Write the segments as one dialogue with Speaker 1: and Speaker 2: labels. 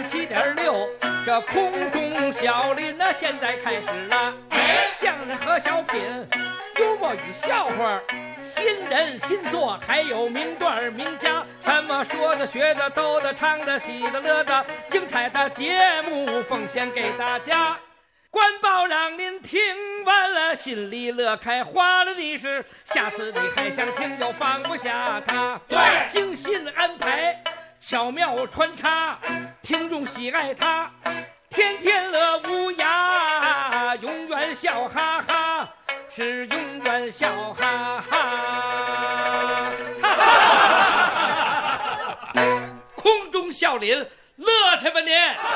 Speaker 1: 107.6，这空中小林呢，现在开始了。相声和小品，幽默与笑话，新人新作，还有名段名家，什么说的、学的、逗的、唱的、喜的、乐的，精彩的节目奉献给大家。官报让您听完了，心里乐开花了的是，下次你还想听就放不下它。
Speaker 2: 对，
Speaker 1: 精心安排，巧妙穿插，听众喜爱它，天天乐无涯，永远笑哈哈，是永远笑哈哈。哈哈，空中笑林，乐去吧您！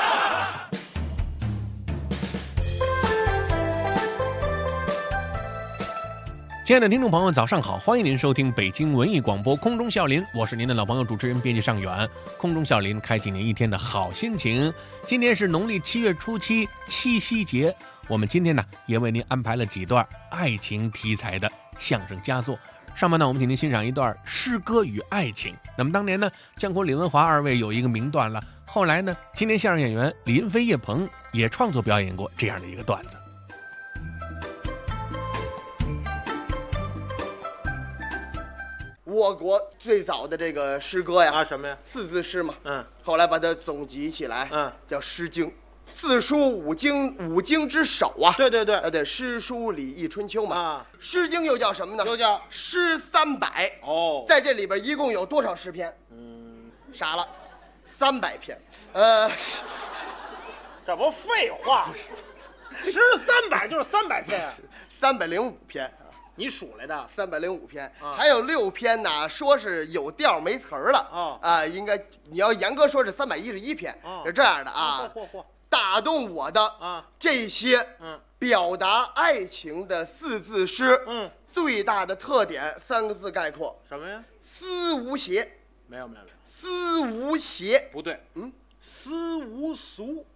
Speaker 3: 亲爱的听众朋友，早上好！欢迎您收听北京文艺广播空中笑林，我是您的老朋友主持人编辑尚远。空中笑林开启您一天的好心情。今天是农历7月初7，七夕节。我们今天呢也为您安排了几段爱情题材的相声佳作。上面呢，我们请您欣赏一段诗歌与爱情。那么当年呢，姜昆、李文华二位有一个名段了。后来呢，青年相声演员李云飞、叶鹏也创作表演过这样的一个段子。
Speaker 4: 我国最早的这个诗歌呀，
Speaker 2: 什么呀？
Speaker 4: 四字诗嘛，后来把它总集起来，叫《诗经》。四书五经之首啊，
Speaker 2: 对，
Speaker 4: 对，诗书礼易春秋嘛，诗经又叫什么呢？
Speaker 2: 又叫
Speaker 4: 诗300
Speaker 2: 哦，
Speaker 4: 在这里边一共有多少诗篇？傻了，300篇。
Speaker 2: 这不废话，诗300就是300篇
Speaker 4: ，305篇。
Speaker 2: 你数来的
Speaker 4: 305篇，还有6篇呢，说是有调没词儿了应该你要严格说是311篇，是这样的啊。打动我的这些表达爱情的四字诗，最大的特点3个字概括，
Speaker 2: 什么呀？
Speaker 4: 思无邪。
Speaker 2: 没有，
Speaker 4: 思无邪
Speaker 2: 不对，思无俗。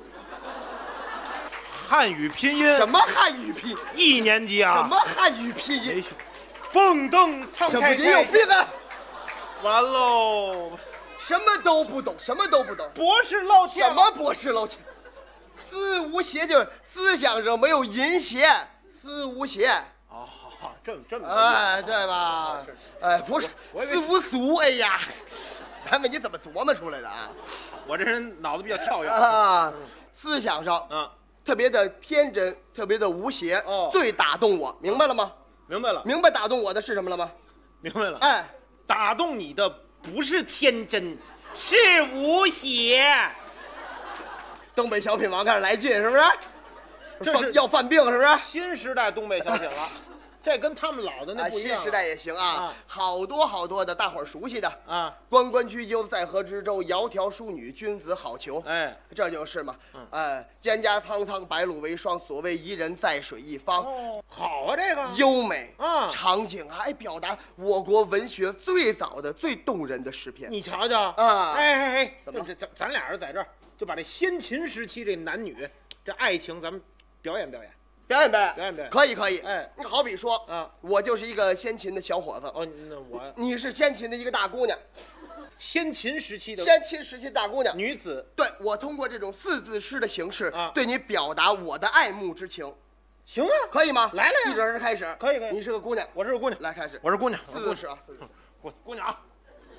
Speaker 2: 汉语拼音？
Speaker 4: 什么汉语拼音
Speaker 2: ？1年级啊？
Speaker 4: 什么汉语拼音？
Speaker 2: 蹦蹬唱
Speaker 4: 什么你有病啊！
Speaker 2: 完喽，
Speaker 4: 什么都不懂，什么都不懂。
Speaker 2: 博士露怯？
Speaker 4: 什么博士露怯？思无邪就是思想上没有淫邪，思无邪。
Speaker 2: 哦，这么
Speaker 4: 哎，对吧？哎，不是思无俗。哎呀，看看你怎么琢磨出来的啊！
Speaker 2: 我这人脑子比较跳跃
Speaker 4: 啊，思想上特别的天真，特别的无邪，最打动我，明白了吗？
Speaker 2: 明白了。
Speaker 4: 明白打动我的是什么了吗？
Speaker 2: 明白了。
Speaker 4: 哎，
Speaker 2: 打动你的不是天真，是无邪。
Speaker 4: 东北小品王开始来劲，是不是？
Speaker 2: 这是
Speaker 4: 要犯病，是不是？
Speaker 2: 新时代东北小品了，这跟他们老的那不一样。
Speaker 4: 新时代也行啊，好多的大伙儿熟悉的
Speaker 2: 啊，
Speaker 4: 关关雎鸠，在河之洲，窈窕淑女，君子好逑。
Speaker 2: 哎，
Speaker 4: 这就是嘛。蒹葭苍苍，白露为霜。所谓伊人，在水一方。
Speaker 2: 好啊，这个
Speaker 4: 优美
Speaker 2: 啊，
Speaker 4: 场景啊，表达我国文学最早的、最动人的诗篇。
Speaker 2: 你瞧瞧
Speaker 4: 啊！
Speaker 2: 哎，怎么咱俩人在这儿就把这先秦时期这男女这爱情，咱们表演。可以。
Speaker 4: 哎，你好比说我就是一个先秦的小伙子。
Speaker 2: 那
Speaker 4: 你是先秦的一个大姑娘。
Speaker 2: 先秦时期
Speaker 4: 大姑娘，
Speaker 2: 女子。
Speaker 4: 对，我通过这种四字诗的形式对你表达我的爱慕之情。
Speaker 2: 行啊，
Speaker 4: 可以吗？
Speaker 2: 来了呀！
Speaker 4: 一准开始。
Speaker 2: 可以。
Speaker 4: 你是个姑娘，
Speaker 2: 我是个姑娘。
Speaker 4: 来开始。
Speaker 2: 我是姑娘。
Speaker 4: 四字诗啊，
Speaker 2: 姑娘啊。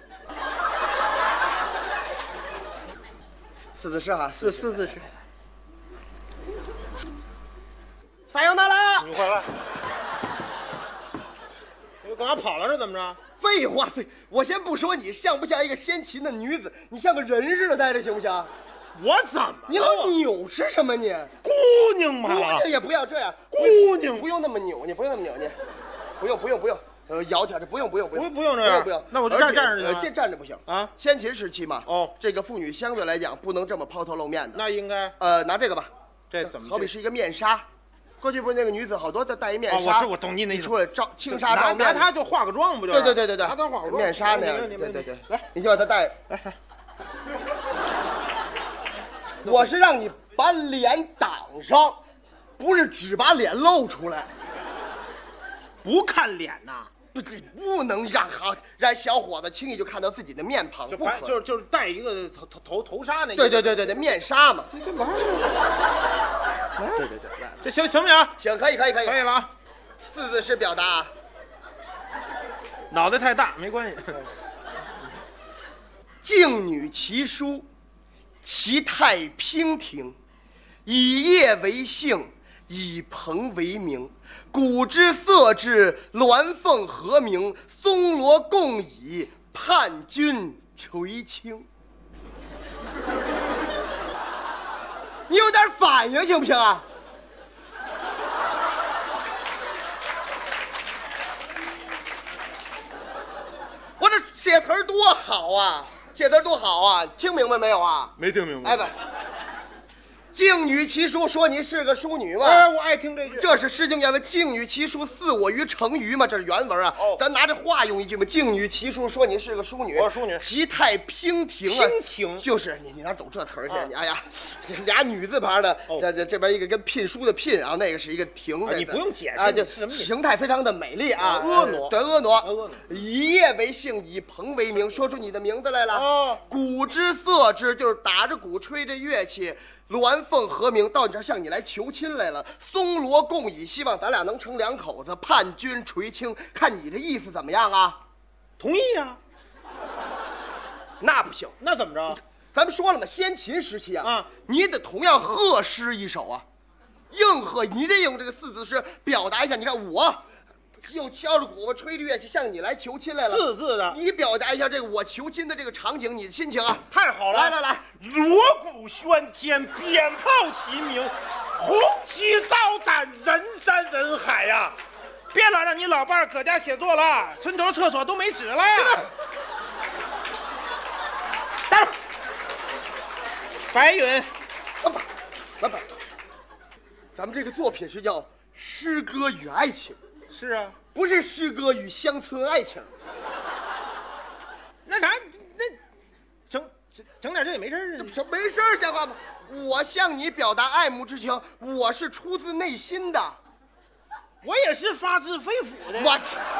Speaker 4: 四字诗啊，四字诗。
Speaker 2: 撒由那拉，你快来！你干嘛跑了是怎么着？
Speaker 4: 废话，我先不说你像不像一个先秦的女子，你像个人似的待着行不行？
Speaker 2: 我怎么了？
Speaker 4: 你老扭是什么你？
Speaker 2: 姑娘嘛，
Speaker 4: 姑娘也不要这样，
Speaker 2: 姑娘
Speaker 4: 不用那么扭，你不用那么扭，你不用，窈窕这不用
Speaker 2: 这样，不用，那我就站着
Speaker 4: 站着不行啊。先秦时期嘛，这个妇女相对来讲不能这么抛头露面的，
Speaker 2: 那应该
Speaker 4: 拿这个吧，
Speaker 2: 这怎么？
Speaker 4: 好比是一个面纱。过去不是那个女子好多都戴一面纱，
Speaker 2: 我懂你那意思。
Speaker 4: 出来轻纱照面，
Speaker 2: 拿它就化个妆不就是？
Speaker 4: 对，拿它化个妆，面纱那样。对，来，你就把它戴。来，我是让你把脸挡上，不是只把脸露出来。
Speaker 2: 不看脸呐，
Speaker 4: 不能让小伙子轻易就看到自己的面庞，
Speaker 2: 就是戴一个头纱那。
Speaker 4: 对，面纱嘛。
Speaker 2: 这玩意儿。对，这行不行？
Speaker 4: 行，可以
Speaker 2: 了啊。
Speaker 4: 字式表达。
Speaker 2: 脑袋太大没关系。
Speaker 4: 静女其书，其态娉婷，以叶为姓，以朋为名。古之色之，鸾凤和鸣，松萝共倚，叛君垂青。你有点反应行不行啊？我这写词儿多好啊！写字多好啊！听明白没有啊？
Speaker 2: 没听明白。
Speaker 4: 哎不，静女其书，说你是个淑女嘛？
Speaker 2: 哎，我爱听这句。
Speaker 4: 这是《诗经》原文，静女其书，似我于成鱼嘛，这是原文啊。咱拿着话用一句嘛，静女其书，说你是个淑女。
Speaker 2: 淑女。
Speaker 4: 其态娉婷啊。
Speaker 2: 娉婷。
Speaker 4: 就是你哪懂这词儿去？你哎呀，俩女字旁的，这边一个跟聘书的聘啊，那个是一个婷的。
Speaker 2: 你不用解释
Speaker 4: 啊，就形态非常的美丽啊。
Speaker 2: 婀娜。
Speaker 4: 对，婀娜。以叶为姓，以朋为名，说出你的名字来了。鼓之瑟之，就是打着鼓吹着乐器。鸾凤和鸣，到你这儿向你来求亲来了。松萝共倚，希望咱俩能成两口子。叛君垂青，看你这意思怎么样啊？
Speaker 2: 同意呀。
Speaker 4: 那不行，
Speaker 2: 那怎么着？
Speaker 4: 咱们说了嘛，先秦时期啊，你得同样贺诗一首啊，应和，你得用这个四字诗表达一下。你看我又敲着鼓，吹着乐器向你来求亲来了，
Speaker 2: 四字的，
Speaker 4: 你表达一下这个我求亲的这个场景，你的心情啊。
Speaker 2: 太好了！
Speaker 4: 来，
Speaker 2: 锣鼓喧天，鞭炮齐鸣，红旗招展，人山人海呀！别老让你老伴儿搁家写作了，村头厕所都没纸了。
Speaker 4: 来，
Speaker 2: 白云，
Speaker 4: 不，咱们这个作品是叫《诗歌与爱情》。
Speaker 2: 是啊，
Speaker 4: 不是诗歌与乡村爱情。
Speaker 2: 那啥，那整点这也没事儿啊。
Speaker 4: 没事儿，像话吗？我向你表达爱慕之情，我是出自内心的，
Speaker 2: 我也是发自肺腑的。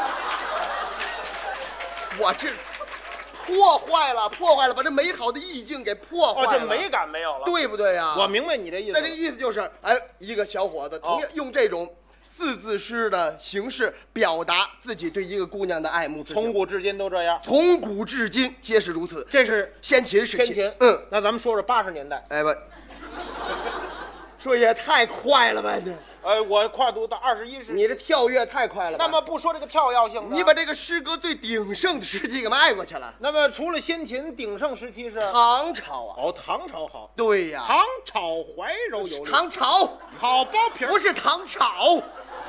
Speaker 4: 我这破坏了，把这美好的意境给破坏了。
Speaker 2: 这美感没有了，
Speaker 4: 对不对呀？
Speaker 2: 我明白你这意思。
Speaker 4: 那这个意思就是，一个小伙子同样用这种四字诗的形式表达自己对一个姑娘的爱慕之情，
Speaker 2: 从古至今都这样，
Speaker 4: 从古至今皆是如此。
Speaker 2: 这是
Speaker 4: 先秦时期。
Speaker 2: 那咱们说说80年代。
Speaker 4: 不，说也太快了吧这。
Speaker 2: 我跨度到21世纪，
Speaker 4: 你这跳跃太快了吧。
Speaker 2: 那么不说这个跳跃性，
Speaker 4: 你把这个诗歌最鼎盛的时期给迈过去了。
Speaker 2: 那么除了先秦，鼎盛时期是
Speaker 4: 唐朝啊。
Speaker 2: 唐朝好。
Speaker 4: 对呀，
Speaker 2: 唐朝怀柔有力。
Speaker 4: 唐朝
Speaker 2: 好包皮，
Speaker 4: 不是唐朝。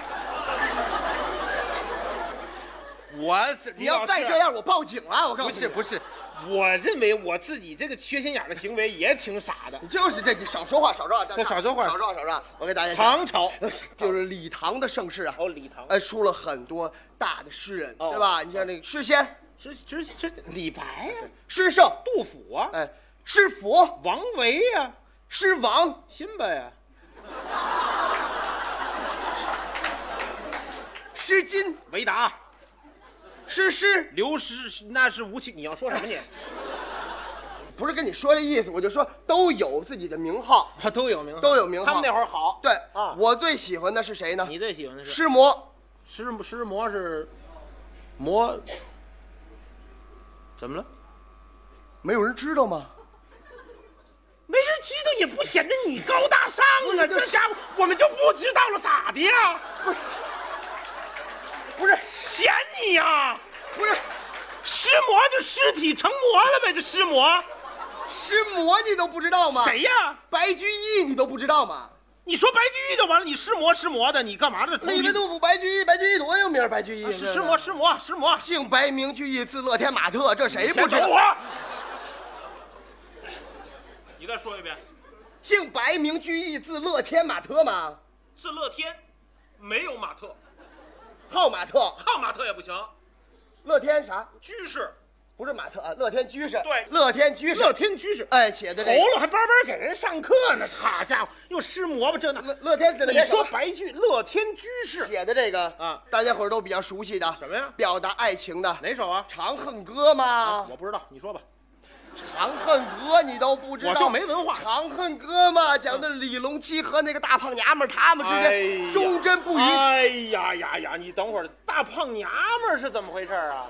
Speaker 4: 你要再这样，我报警了！我告诉你，
Speaker 2: 不是，我认为我自己这个缺心眼的行为也挺傻的。
Speaker 4: 就是这，少说话。我给大家
Speaker 2: 讲，唐朝
Speaker 4: 就是李唐的盛世啊。
Speaker 2: 李唐
Speaker 4: 出了很多大的诗人，对吧？你像那个诗仙，
Speaker 2: 李白呀，
Speaker 4: 诗圣
Speaker 2: 杜甫啊，
Speaker 4: 诗府
Speaker 2: 王维呀，
Speaker 4: 诗王
Speaker 2: 辛巴呀，
Speaker 4: 诗金
Speaker 2: 韦达。
Speaker 4: 诗
Speaker 2: 刘诗，那是吴起。你要说什么你？
Speaker 4: 不是跟你说这意思，我就说都有自己的名号，
Speaker 2: 都有名号。
Speaker 4: 他
Speaker 2: 们那会儿好。
Speaker 4: 对啊，我最喜欢的是谁呢？
Speaker 2: 你最喜欢的是
Speaker 4: 诗魔。
Speaker 2: 诗魔是魔，怎么了？
Speaker 4: 没有人知道吗？
Speaker 2: 没人知道也不显得你高大上啊！这家伙我们就不知道了，咋的呀？不是嫌你呀？
Speaker 4: 不是，
Speaker 2: 尸魔就尸体成魔了呗？这尸魔
Speaker 4: 你都不知道吗？
Speaker 2: 谁呀？
Speaker 4: 白居易你都不知道吗？
Speaker 2: 你说白居易就完了，你尸魔的，你干嘛这？
Speaker 4: 李白、杜甫、白居易多有名？白居易
Speaker 2: 尸魔，
Speaker 4: 姓白名居易，字乐天马特，这谁不知道？
Speaker 2: 你再说一遍。
Speaker 4: 姓白名居易，字乐天马特吗？
Speaker 2: 是乐天，没有马特。
Speaker 4: 号马特
Speaker 2: 也不行。
Speaker 4: 乐天啥？
Speaker 2: 居士。
Speaker 4: 不是马特啊，乐天居士。
Speaker 2: 对，
Speaker 4: 乐天居士。
Speaker 2: 乐天居士，
Speaker 4: 哎，写的这个
Speaker 2: 头了还巴巴给人上课呢。好家伙，又施魔吧这那。
Speaker 4: 乐天，
Speaker 2: 你说白句，乐天居士
Speaker 4: 写的这个
Speaker 2: 啊，
Speaker 4: 大家伙儿都比较熟悉的
Speaker 2: 什么呀？
Speaker 4: 表达爱情的
Speaker 2: 哪首啊？
Speaker 4: 《长恨歌》吗？
Speaker 2: 我不知道，你说吧。
Speaker 4: 长恨歌你都不知道，
Speaker 2: 我就没文化。
Speaker 4: 长恨歌嘛，讲的李隆基和那个大胖娘们儿他们之间忠贞不渝。
Speaker 2: 哎呀呀呀！你等会儿，大胖娘们儿是怎么回事啊？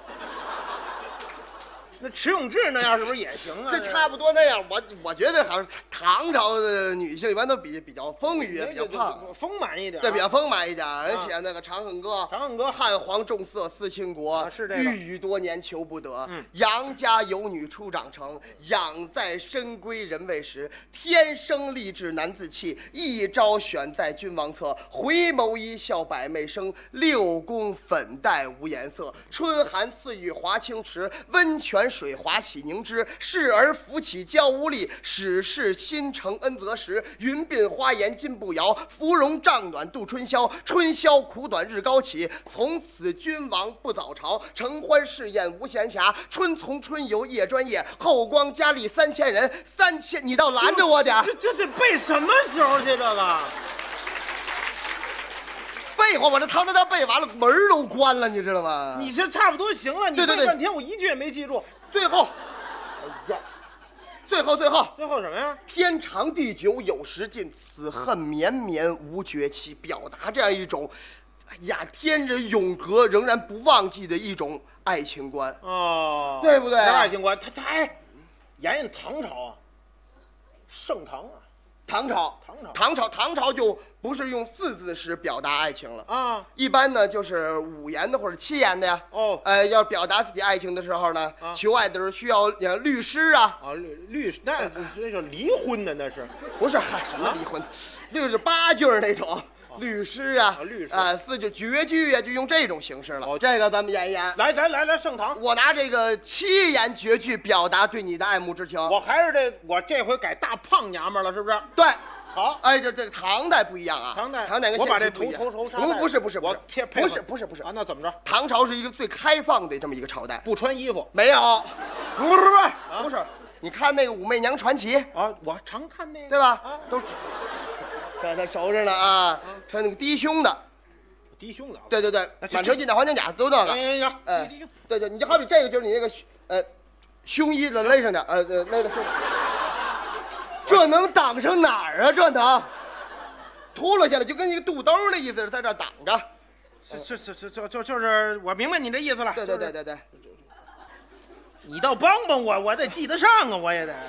Speaker 2: 那迟永志那样是不是也行啊？
Speaker 4: 这差不多那样，我觉得好像唐朝的女性一般都比较丰腴，比较胖，
Speaker 2: 丰满一点。
Speaker 4: 对，比较丰满一点。人写那个《长恨歌》，
Speaker 2: 长恨歌，
Speaker 4: 汉皇重色思倾国，
Speaker 2: 是这个。
Speaker 4: 郁郁多年求不得，杨家有女初长成，养在深闺人未识。天生丽质难自弃，一朝选在君王侧。回眸一笑百媚生，六宫粉黛无颜色。春寒赐予华清池，温泉水滑洗凝脂。侍儿扶起娇无力，始是新承恩泽时。云鬓花颜金步摇，芙蓉帐暖度春宵。春宵苦短日高起，从此君王不早朝。承欢侍宴无闲暇，春从春游夜专夜。后宫佳丽3000人，3000你倒拦着我点。
Speaker 2: 这得背什么时候去这个？
Speaker 4: 废话，我这唐他背完了，门儿都关了，你知道吗？
Speaker 2: 你这差不多行了，你背半天我一句也没记住。
Speaker 4: 最后，哎呀，最后
Speaker 2: 什么呀？
Speaker 4: 天长地久有时尽，此恨绵绵无绝期，表达这样一种，哎呀，天人永隔，仍然不忘记的一种爱情观。
Speaker 2: 哦，
Speaker 4: 对不对？
Speaker 2: 爱情观，他演唐朝啊，盛唐啊。唐朝就不是用4字诗表达爱情了啊，一般呢就是5言的或者7言的呀。哦，要表达自己爱情的时候呢，求爱的时候需要律诗啊。啊， 律师那是离婚的，那是
Speaker 4: 不是？嗨，什么离婚？68句那种。律诗啊，律诗啊，4句绝句啊，就用这种形式了。哦，这个咱们演一演。
Speaker 2: 来，盛唐，
Speaker 4: 我拿这个7言绝句表达对你的爱慕之情。
Speaker 2: 我还是我这回改大胖娘们了，是不是？
Speaker 4: 对，
Speaker 2: 好。
Speaker 4: 哎，这个唐代不一样啊。唐代跟
Speaker 2: 我把这头
Speaker 4: 不是，
Speaker 2: 我
Speaker 4: 不是
Speaker 2: 啊，那怎么着？
Speaker 4: 唐朝是一个最开放的这么一个朝代，
Speaker 2: 不穿衣服
Speaker 4: 没有，不是。你看那个《武媚娘传奇》
Speaker 2: 啊，我常看那个，
Speaker 4: 对吧？啊，都。在他熟着呢啊，穿那个低胸的，对，满车进的黄金甲都那个。对，你就好比这个就是你那个胸衣子勒上的那个是，这能挡上哪儿啊？这能秃噜下来就跟一个肚兜的意思，在这挡着。
Speaker 2: 就是我明白你的意思了。
Speaker 4: 对，
Speaker 2: 你倒帮帮我，我得记得上啊，我也得。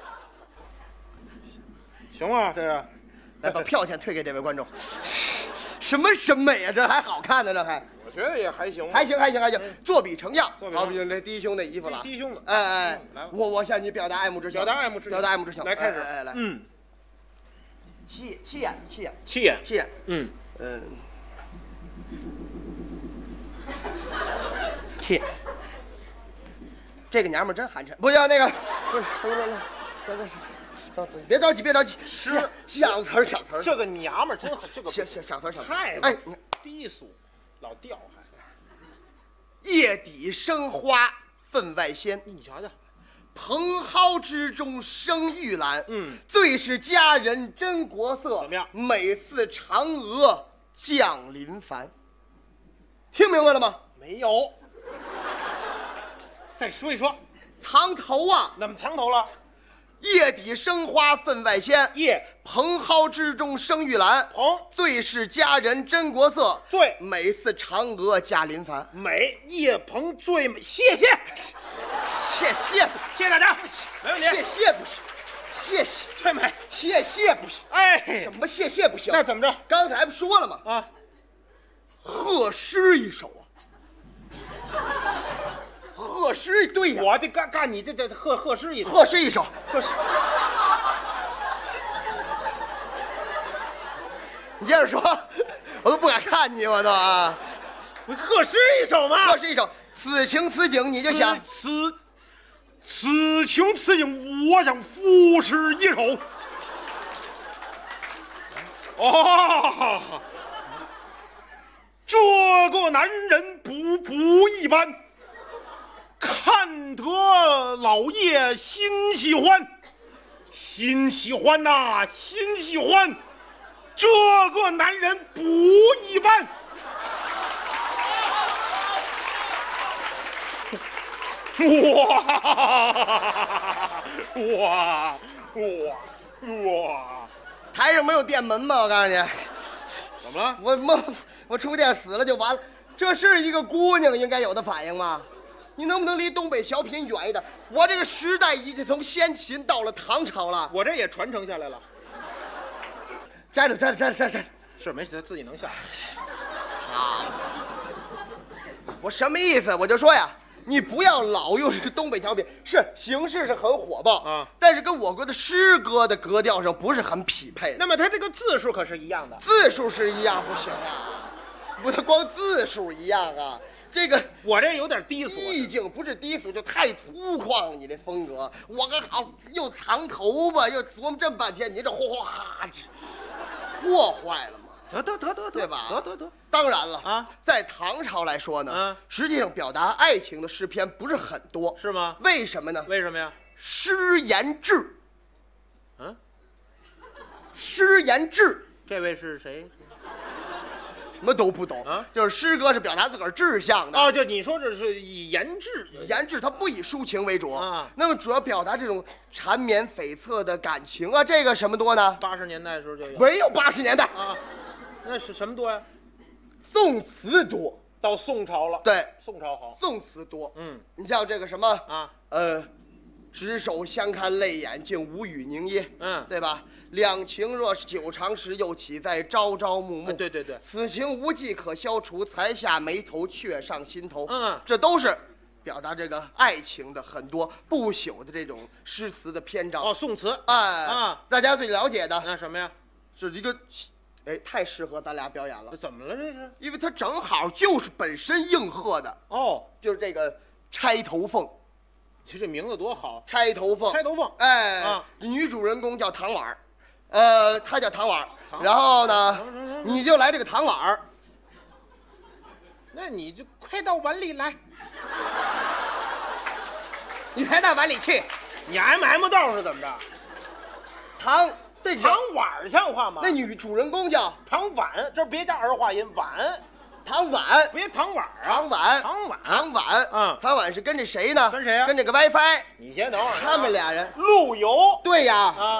Speaker 2: 行啊，这个。
Speaker 4: 来，把票钱退给这位观众。什么审美啊？这还好看呢？这还？
Speaker 2: 我觉得也还行。
Speaker 4: 还行，作比成样。好比那低胸的衣服了。
Speaker 2: 低胸的。
Speaker 4: 哎，我向你表达爱慕之情。
Speaker 2: 表达爱慕之情。来，开始。
Speaker 4: 来。七眼。七。这个娘们真寒碜。不要那个，不是，别着急，小词儿。
Speaker 2: 这个娘们儿真好，这个
Speaker 4: 小词儿
Speaker 2: 太低俗，老调还。
Speaker 4: 夜底生花分外鲜，
Speaker 2: 你瞧瞧，
Speaker 4: 蓬蒿之中生玉兰。最是佳人真国色，
Speaker 2: 怎么样？
Speaker 4: 美似嫦娥降临凡。听明白了吗？
Speaker 2: 没有。再说一说，
Speaker 4: 藏头啊？
Speaker 2: 怎么藏头了？
Speaker 4: 夜底生花分外鲜，
Speaker 2: 夜
Speaker 4: 蓬蒿之中生玉兰。
Speaker 2: 蓬
Speaker 4: 最是佳人真国色，
Speaker 2: 最
Speaker 4: 美似嫦娥驾临凡。
Speaker 2: 美叶蓬最美，谢谢大家，没问题。
Speaker 4: 谢不行，谢
Speaker 2: 最美，
Speaker 4: 谢不行。
Speaker 2: 哎，
Speaker 4: 什么谢不行？
Speaker 2: 那怎么着？
Speaker 4: 刚才不说了吗？啊，贺诗一首啊。贺诗对呀，
Speaker 2: 我这干你这贺诗一首，
Speaker 4: 贺诗一首，你接着说，我都不敢看你，我都啊。
Speaker 2: 贺诗一首吗？
Speaker 4: 贺诗一首，此情此景，你就想
Speaker 2: 此情此景，我想赋诗一首。哦，这个男人不一般。
Speaker 5: 看得老爷心喜欢，心喜欢呐，心喜欢，这个男人不一般。哇！
Speaker 4: 台上没有电门吗？我告诉你，
Speaker 5: 怎么了？
Speaker 4: 我触电死了就完了。这是一个姑娘应该有的反应吗？你能不能离东北小品远一点？我这个时代已经从先秦到了唐朝了，
Speaker 5: 我这也传承下来了。
Speaker 4: 摘了，
Speaker 5: 是没事，他自己能下。
Speaker 4: 好，我什么意思？我就说呀。你不要老用这个东北小品，是形式是很火爆啊，但是跟我国的诗歌的格调上不是很匹配的。
Speaker 5: 那么它这个字数可是一样的，
Speaker 4: 字数是一样不行啊，不能光字数一样啊。这个
Speaker 5: 我这有点低俗，
Speaker 4: 意境不是低俗，就太粗犷。你这风格，我个好又藏头发，又琢磨这么半天，你这哗破坏了吗？
Speaker 5: 得，
Speaker 4: 对吧？
Speaker 5: 得。
Speaker 4: 当然了
Speaker 5: 啊，
Speaker 4: 在唐朝来说呢，实际上表达爱情的诗篇不是很多，
Speaker 5: 是吗？
Speaker 4: 为什么呢？
Speaker 5: 为什么呀？
Speaker 4: 诗言志。诗言志，
Speaker 5: 这位是谁？
Speaker 4: 什么都不懂啊！就是诗歌是表达自个儿志向的
Speaker 5: 哦，就你说这是以言志，
Speaker 4: 言志它不以抒情为主啊，那么主要表达这种缠绵悱恻的感情啊，这个什么多呢
Speaker 5: ？80年代的时候就有，
Speaker 4: 没有80年代
Speaker 5: 啊，那是什么多呀？
Speaker 4: 宋词多，
Speaker 5: 到宋朝了。
Speaker 4: 对，
Speaker 5: 宋朝好，
Speaker 4: 宋词多。你像这个什么
Speaker 5: 啊，
Speaker 4: 执手相看泪眼，竟无语凝噎。对吧？两情若是久长时，又岂在朝朝暮暮？
Speaker 5: 对，
Speaker 4: 此情无计可消除，才下眉头，却上心头。这都是表达这个爱情的很多不朽的这种诗词的篇章。
Speaker 5: 哦，宋词。
Speaker 4: 大家最了解的
Speaker 5: 那什么呀？
Speaker 4: 是一个。太适合咱俩表演了。
Speaker 5: 怎么了？这是
Speaker 4: 因为它正好就是本身应和的
Speaker 5: 哦，
Speaker 4: 就是这个钗头凤。
Speaker 5: 其实这名字多好，
Speaker 4: 钗头凤。女主人公叫唐婉儿，她叫唐婉儿。然后呢，你就来这个唐婉儿。
Speaker 5: 那你就快到碗里来。
Speaker 4: 你才到碗里去。
Speaker 5: 你 MM 道是怎么着？
Speaker 4: 唐
Speaker 5: 婉像话吗？
Speaker 4: 那女主人公叫
Speaker 5: 唐婉，这别加儿化音，婉。
Speaker 4: 唐婉，
Speaker 5: 别唐婉啊！
Speaker 4: 唐婉，唐婉是跟着谁呢？
Speaker 5: 跟谁呀？
Speaker 4: 跟这个 WiFi。
Speaker 5: 你先等会儿。
Speaker 4: 他们俩人
Speaker 5: 陆游。
Speaker 4: 对呀。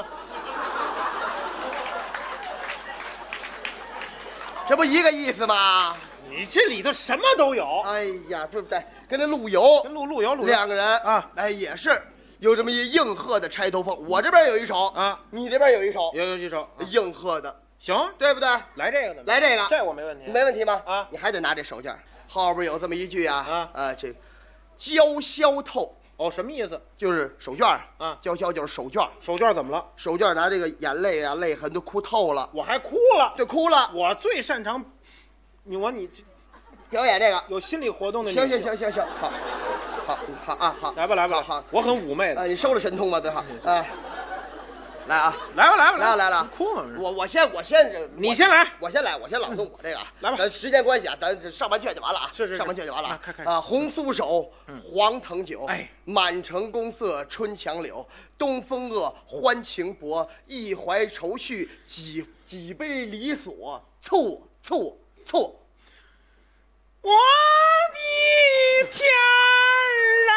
Speaker 4: 这不一个意思吗？
Speaker 5: 你这里头什么都有。
Speaker 4: 哎呀，对不对？跟这陆游，
Speaker 5: 跟陆游
Speaker 4: 两个人啊，也是。有这么一应和的钗头凤，我这边有一首啊，你这边有一首，
Speaker 5: 有一首
Speaker 4: 应和的，
Speaker 5: 行，
Speaker 4: 对不对？
Speaker 5: 来这个呢？
Speaker 4: 来这个，
Speaker 5: 这我没问题，
Speaker 4: 没问题吗？
Speaker 5: 啊，
Speaker 4: 你还得拿这手绢，后边有这么一句啊，这娇消透，
Speaker 5: 哦，什么意思？
Speaker 2: 就是手绢啊，娇娇就是手绢。
Speaker 5: 手绢怎么了？
Speaker 2: 手绢拿这个眼泪啊，泪痕都哭透了。
Speaker 5: 我还哭了，
Speaker 2: 对，哭了。
Speaker 5: 我最擅长，你
Speaker 2: 表演这个
Speaker 5: 有心理活动的。
Speaker 2: 行，好啊，好，
Speaker 5: 来吧，
Speaker 2: 好，
Speaker 5: 我很妩媚的。
Speaker 2: 你收了神通吧，对吧？哎，来啊，
Speaker 5: 来
Speaker 2: 了，
Speaker 5: 你哭吗？
Speaker 2: 我先，
Speaker 5: 你先来，
Speaker 2: 我先朗诵我这个。
Speaker 5: 来吧，
Speaker 2: 咱时间关系啊，咱上半阙就完了啊。
Speaker 5: 是，
Speaker 2: 上半阙就完了。
Speaker 5: 开
Speaker 2: 啊，红酥手，黄藤酒，
Speaker 5: 哎，
Speaker 2: 满城宫色春墙柳，东风恶，欢情薄，一怀愁绪，几杯离索，错。
Speaker 5: 我的天儿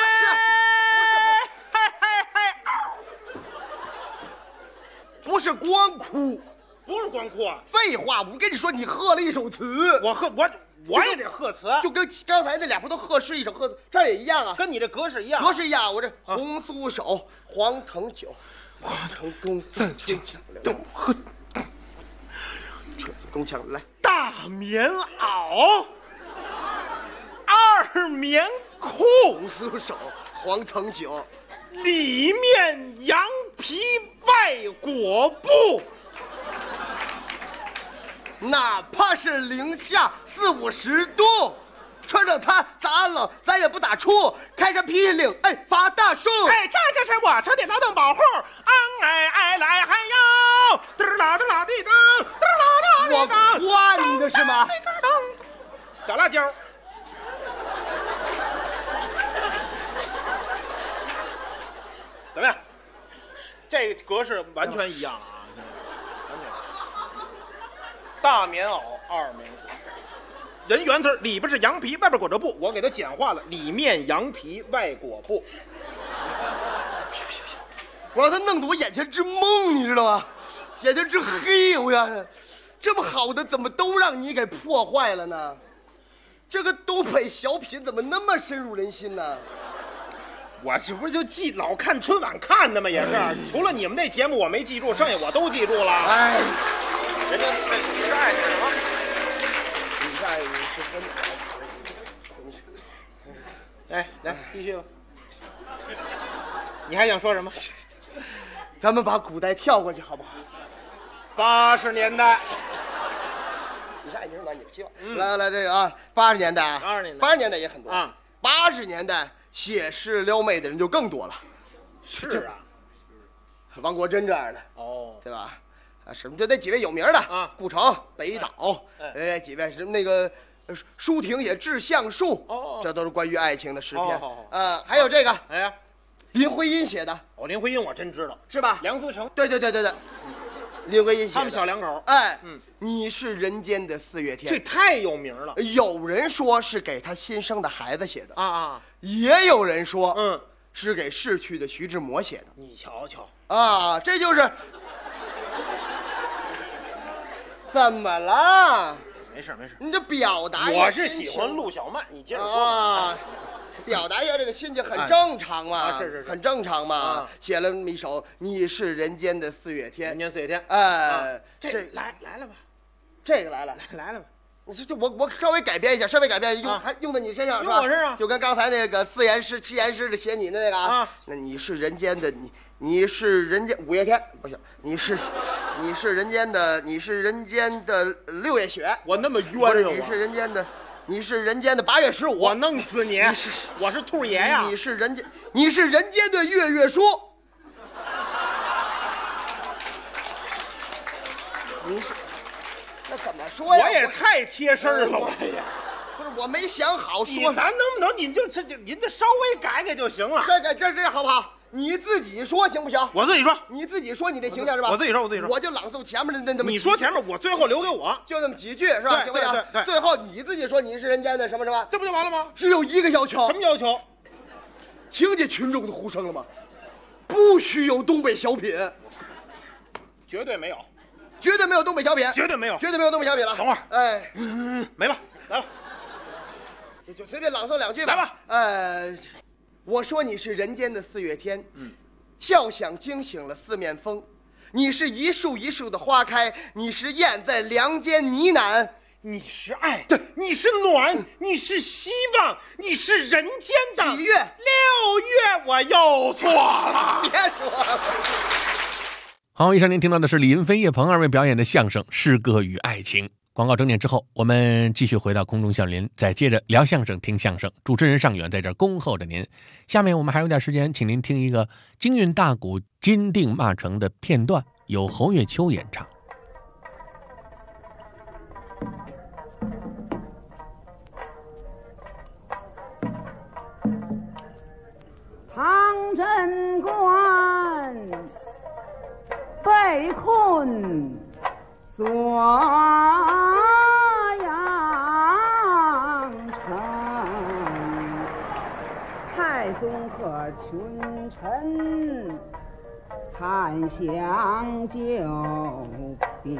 Speaker 2: 不是光哭，
Speaker 5: 不是光哭啊！
Speaker 2: 废话，我跟你说，你喝了一首词，
Speaker 5: 我也得贺词，
Speaker 2: 就跟刚才那俩不都贺诗一首贺词，这也一样啊，
Speaker 5: 跟你这格式一样，
Speaker 2: 我这红酥手，黄藤酒，花城宫色春墙柳，喝，宫墙来，
Speaker 5: 大棉袄。二棉裤，
Speaker 2: 红酥手，黄藤酒，
Speaker 5: 里面羊皮外裹布，
Speaker 2: 哪怕是零下40-50度，穿上它咱冷，咱也不打怵。开上皮领，哎，发大树，
Speaker 5: 哎，这就是我车的劳动保护。哎来还有，嘚啦嘚啦滴噔，嘚啦
Speaker 2: 我夸你的是吗？
Speaker 5: 小辣椒。 格式完全一样了啊，完全。大棉袄2枚，人原词里边是羊皮，外边裹着布，我给它简化了，里面羊皮，外裹布。
Speaker 4: 我让他弄得我眼前直蒙，你知道吗？眼前直黑，我呀，这么好的怎么都让你给破坏了呢？这个东北小品怎么那么深入人心呢？
Speaker 5: 我这不就老看春晚看的吗？也是，除了你们那节目我没记住，剩下我都记住了。
Speaker 4: 哎，
Speaker 5: 人家你是爱是什么？
Speaker 4: 你是爱是分。
Speaker 5: 哎，来继续吧。你还想说什么？
Speaker 4: 咱们把古代跳过去好不好
Speaker 5: ？80年代。
Speaker 4: 你是爱情哪？你希望。来这个啊，80年代啊，80年代也很多啊。80年代写诗撩妹的人就更多了。
Speaker 5: 是啊，
Speaker 4: 王国珍这样的
Speaker 5: 哦，
Speaker 4: 对吧？啊，什么就那几位有名的
Speaker 5: 啊，
Speaker 4: 顾城、北岛，几位什么那个舒婷也致橡树，
Speaker 5: 哦，
Speaker 4: 这都是关于爱情的诗篇。
Speaker 5: 还
Speaker 4: 有这个，
Speaker 5: 哎呀，
Speaker 4: 林徽因写的。
Speaker 5: 林徽因我真知道，
Speaker 4: 是吧？
Speaker 5: 梁思成，
Speaker 4: 对，林徽因写的。
Speaker 5: 他们小两口。
Speaker 4: 哎，你是人间的4月天，
Speaker 5: 这太有名了。
Speaker 4: 有人说是给他新生的孩子写的
Speaker 5: 啊，
Speaker 4: 也有人说，是给逝去的徐志摩写的。
Speaker 5: 你瞧瞧
Speaker 4: 啊，这就是怎么了？
Speaker 5: 没事，
Speaker 4: 你这表达，
Speaker 5: 我是喜欢陆小曼，你接着说
Speaker 4: 啊。表达一下这个心情很正常嘛，
Speaker 5: 是
Speaker 4: 很正常嘛。写了一首《你是人间的4月天》，
Speaker 5: 人间4月天。
Speaker 4: 这
Speaker 5: 来了吧？
Speaker 4: 这个来了吧？我稍微改编一下，还用在你身上是吧？
Speaker 5: 用我身上，
Speaker 4: 就跟刚才那个4言诗、7言诗的写你的那个啊。那你是人间的你是人间5月天，不行，你是人间的6月雪。
Speaker 5: 我那么冤啊！
Speaker 4: 你是人间的8月15，
Speaker 5: 我弄死你！我是兔爷呀！
Speaker 4: 你是人间的月月说。你是那怎么说呀？
Speaker 5: 我也太贴身了，哎呀！
Speaker 4: 不是，我没想好说。
Speaker 5: 咱能不能您就稍微改就行了？
Speaker 4: 这好不好？你自己说行不行？
Speaker 5: 我自己说。
Speaker 4: 你自己说你这形象是吧？
Speaker 5: 我自己说。
Speaker 4: 我就朗诵前面的那么。
Speaker 5: 你说前面，我最后留给我，
Speaker 4: 就那么几句是吧？行不行？
Speaker 5: 对。
Speaker 4: 最后你自己说你是人间的什么，
Speaker 5: 这不就完了吗？
Speaker 4: 只有一个要求。
Speaker 5: 什么要求？
Speaker 4: 听见群众的呼声了吗？不许有东北小品。
Speaker 5: 绝对没有。
Speaker 4: 绝对没有东北小品。
Speaker 5: 绝对没有
Speaker 4: 东北小品了。
Speaker 5: 等会儿。
Speaker 4: 哎，
Speaker 5: 没了，来了。
Speaker 4: 就随便朗诵2句吧。
Speaker 5: 来吧。
Speaker 4: 我说你是人间的4月天，笑响惊醒了4面风。你是一树一树的花开，你是燕在梁间呢喃。
Speaker 5: 你是爱，对，你是暖，你是希望，你是人间的
Speaker 4: 几月？6
Speaker 5: 月，我又错了。
Speaker 4: 别说了。
Speaker 3: 好，以上您听到的是李云飞、叶鹏2位表演的相声《诗歌与爱情》。广告整点之后，我们继续回到空中笑林，再接着聊相声、听相声。主持人尚远在这儿恭候着您。下面我们还有点时间，请您听一个京韵大鼓《金锭骂城》的片段，由侯月秋演唱。
Speaker 6: 唐贞观被困锁阳城，太宗和群臣谈相救兵。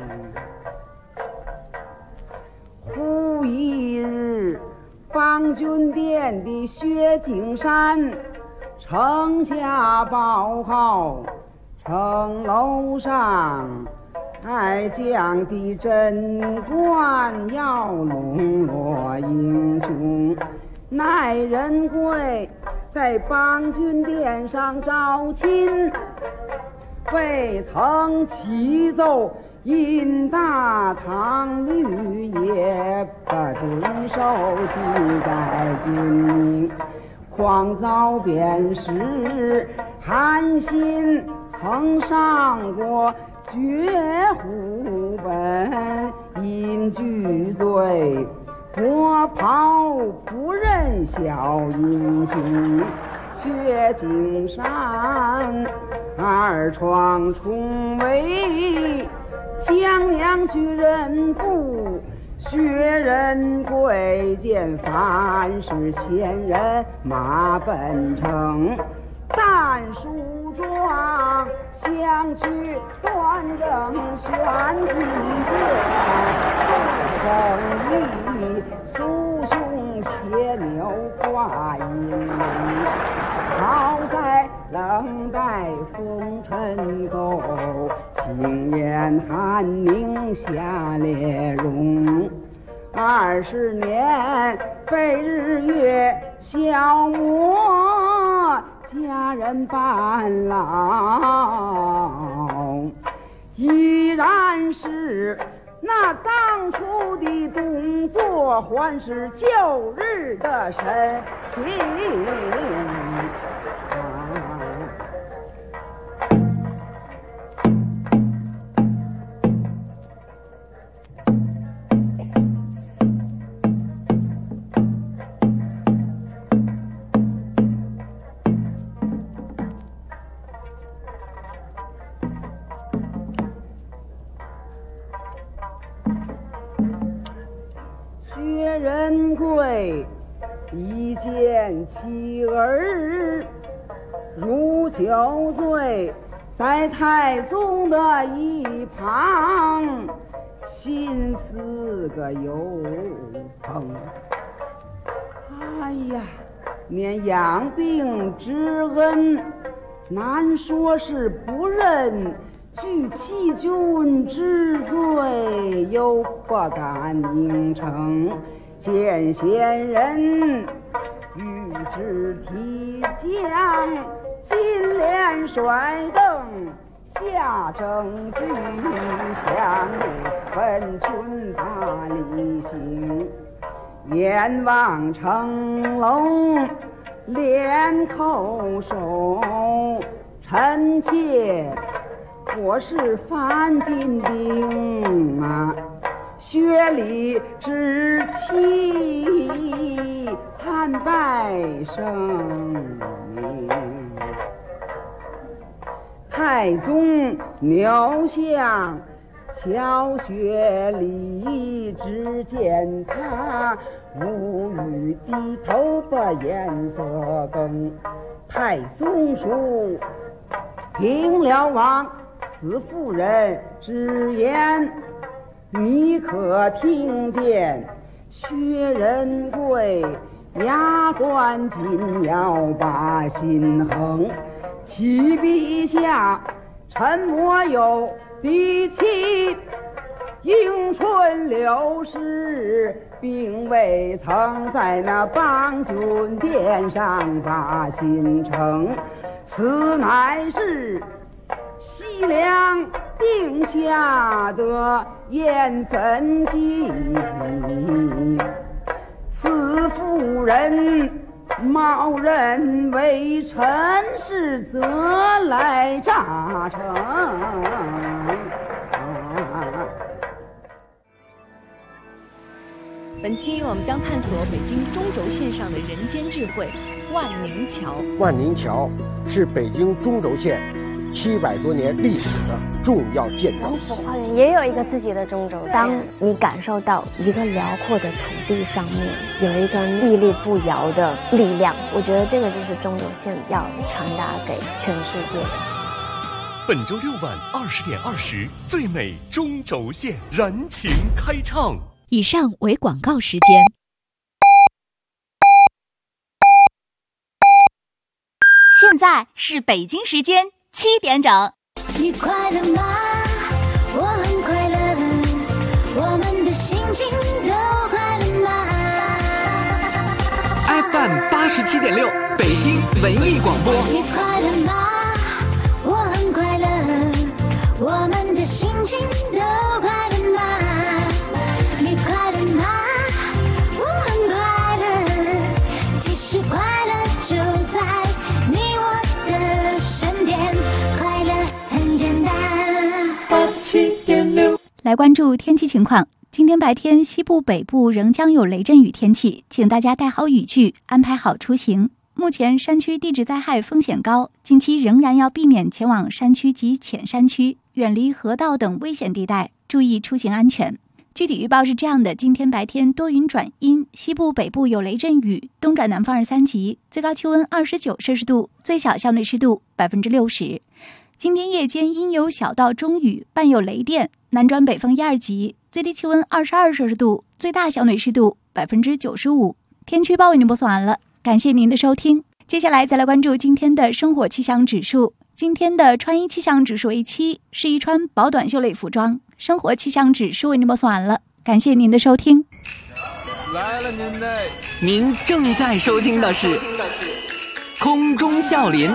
Speaker 6: 忽一日，帮军殿的薛景山城下报号，城楼上爱将的贞观要笼络英雄。乃仁贵在帮军殿上招亲，未曾启奏因大唐律也不遵守记载军命，况早便是韩信曾上过绝户本，因惧罪脱袍不认小英雄。薛景山二床重围，江阳举人妇，薛仁贵见范氏贤人马奔城，但梳妆相去端正玄机见，正义苏兄携牛挂银铃，好在冷待风尘垢，青颜寒凝下列容。20年被日月消磨，家人半老，依然是那当初的动作，还是旧日的神情。薛仁贵一见妻儿如酒醉，在太宗的一旁心思个油烹。哎呀，念养病之恩，难说是不认，据欺君之罪，又不敢应承。见贤人欲知提将，金莲甩灯下正军，向内分群大理行，眼望成龙连叩首，臣妾我是范金兵啊，薛礼之妻，参拜圣明。太宗牛相瞧薛礼，只见他无语低头，把颜色更。太宗说：平了王此妇人之言，你可听见？薛仁贵牙关紧要把心横，启陛下，臣莫有嫡妻，迎春6时，并未曾在那邦君殿上把心诚，此乃是西凉定下的烟分计，此妇人冒认为臣是则来诈成。
Speaker 7: 本期我们将探索北京中轴线上的人间智慧——万宁桥。
Speaker 8: 万宁桥是北京中轴线700多年历史的重要建筑。
Speaker 9: 王府花园也有一个自己的中轴线。当你感受到一个辽阔的土地上面有一个屹立不摇的力量，我觉得这个就是中轴线要传达给全世界的。
Speaker 10: 本周6晚20点20，最美中轴线燃情开唱。
Speaker 11: 以上为广告时间。
Speaker 12: 现在是北京时间7点整。
Speaker 13: 你快乐吗？我很快乐，我们的心情都快乐吗
Speaker 14: ？FM 87.6，北京文艺广播。
Speaker 13: 你快乐吗？我很快乐，我们的心情都快乐吗？你快乐吗？我很快乐，其实快乐就在你我的身边，快乐很简单。87.6，
Speaker 12: 来关注天气情况。今天白天西部、北部仍将有雷阵雨天气，请大家带好雨具，安排好出行。
Speaker 15: 目前山区地质灾害风险高，近期仍然要避免前往山区及浅山区，远离河道等危险地带，注意出行安全。具体预报是这样的：今天白天多云转阴，西部、北部有雷阵雨，东转南风2、3级，最高气温29摄氏度，最小相对湿度60%。今天夜间阴有小到中雨，伴有雷电，南转北风1、2级，最低气温22摄氏度，最大相对湿度95%。天气预报为您播送完了，感谢您的收听。接下来再来关注今天的生活气象指数。今天的穿衣气象指数为7，适宜穿薄短袖类服装。生活气象指数为您播送完了，感谢您的收听。
Speaker 14: 来了您正在收听的是空中笑林。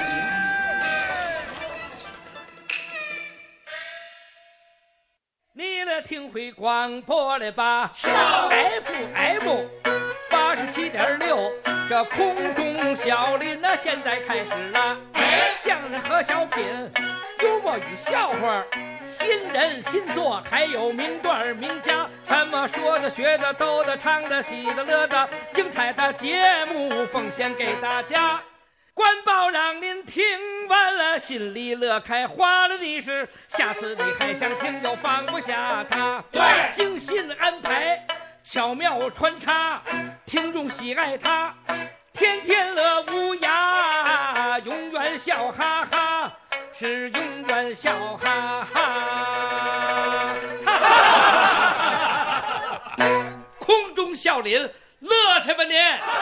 Speaker 1: 你来听会广播了吧？是 FM 87.6，这空中笑林那现在开始了。相声和小品，幽默与笑话，新人新作，还有名段名家，什么说的、学的、逗的、唱的、喜的、乐的，精彩的节目奉献给大家。官报让您听完了心里乐开花了的是，下次你还想听就放不下它。对，精心安排，巧妙穿插，听众喜爱它，天天乐无涯，永远笑哈哈，是永远笑哈哈。空中笑林，乐去吧您！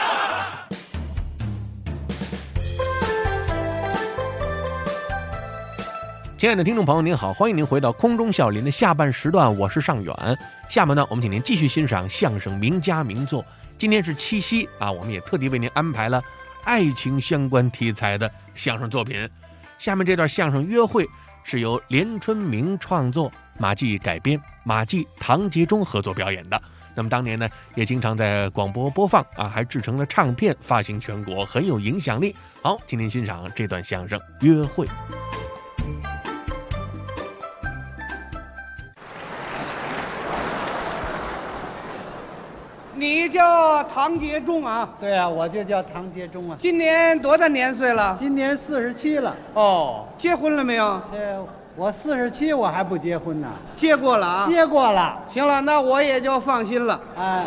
Speaker 3: 亲爱的听众朋友您好，欢迎您回到空中笑林的下半时段，我是尚远。下面呢，我们请您继续欣赏相声名家名作。今天是七夕啊，我们也特地为您安排了爱情相关题材的相声作品。下面这段相声约会是由连春明创作，马季改编，马季、唐杰忠合作表演的。那么当年呢，也经常在广播播放啊，还制成了唱片发行全国，很有影响力。好，今天欣赏这段相声约会。
Speaker 16: 你叫唐杰忠啊？
Speaker 17: 对啊，我就叫唐杰忠啊。
Speaker 16: 今年多大年岁了？
Speaker 17: 今年47了。
Speaker 16: 哦，结婚了没有？
Speaker 17: 我47，我还不结婚呢。
Speaker 16: 结过了啊？
Speaker 17: 结过了。
Speaker 16: 行了，那我也就放心了。
Speaker 17: 哎，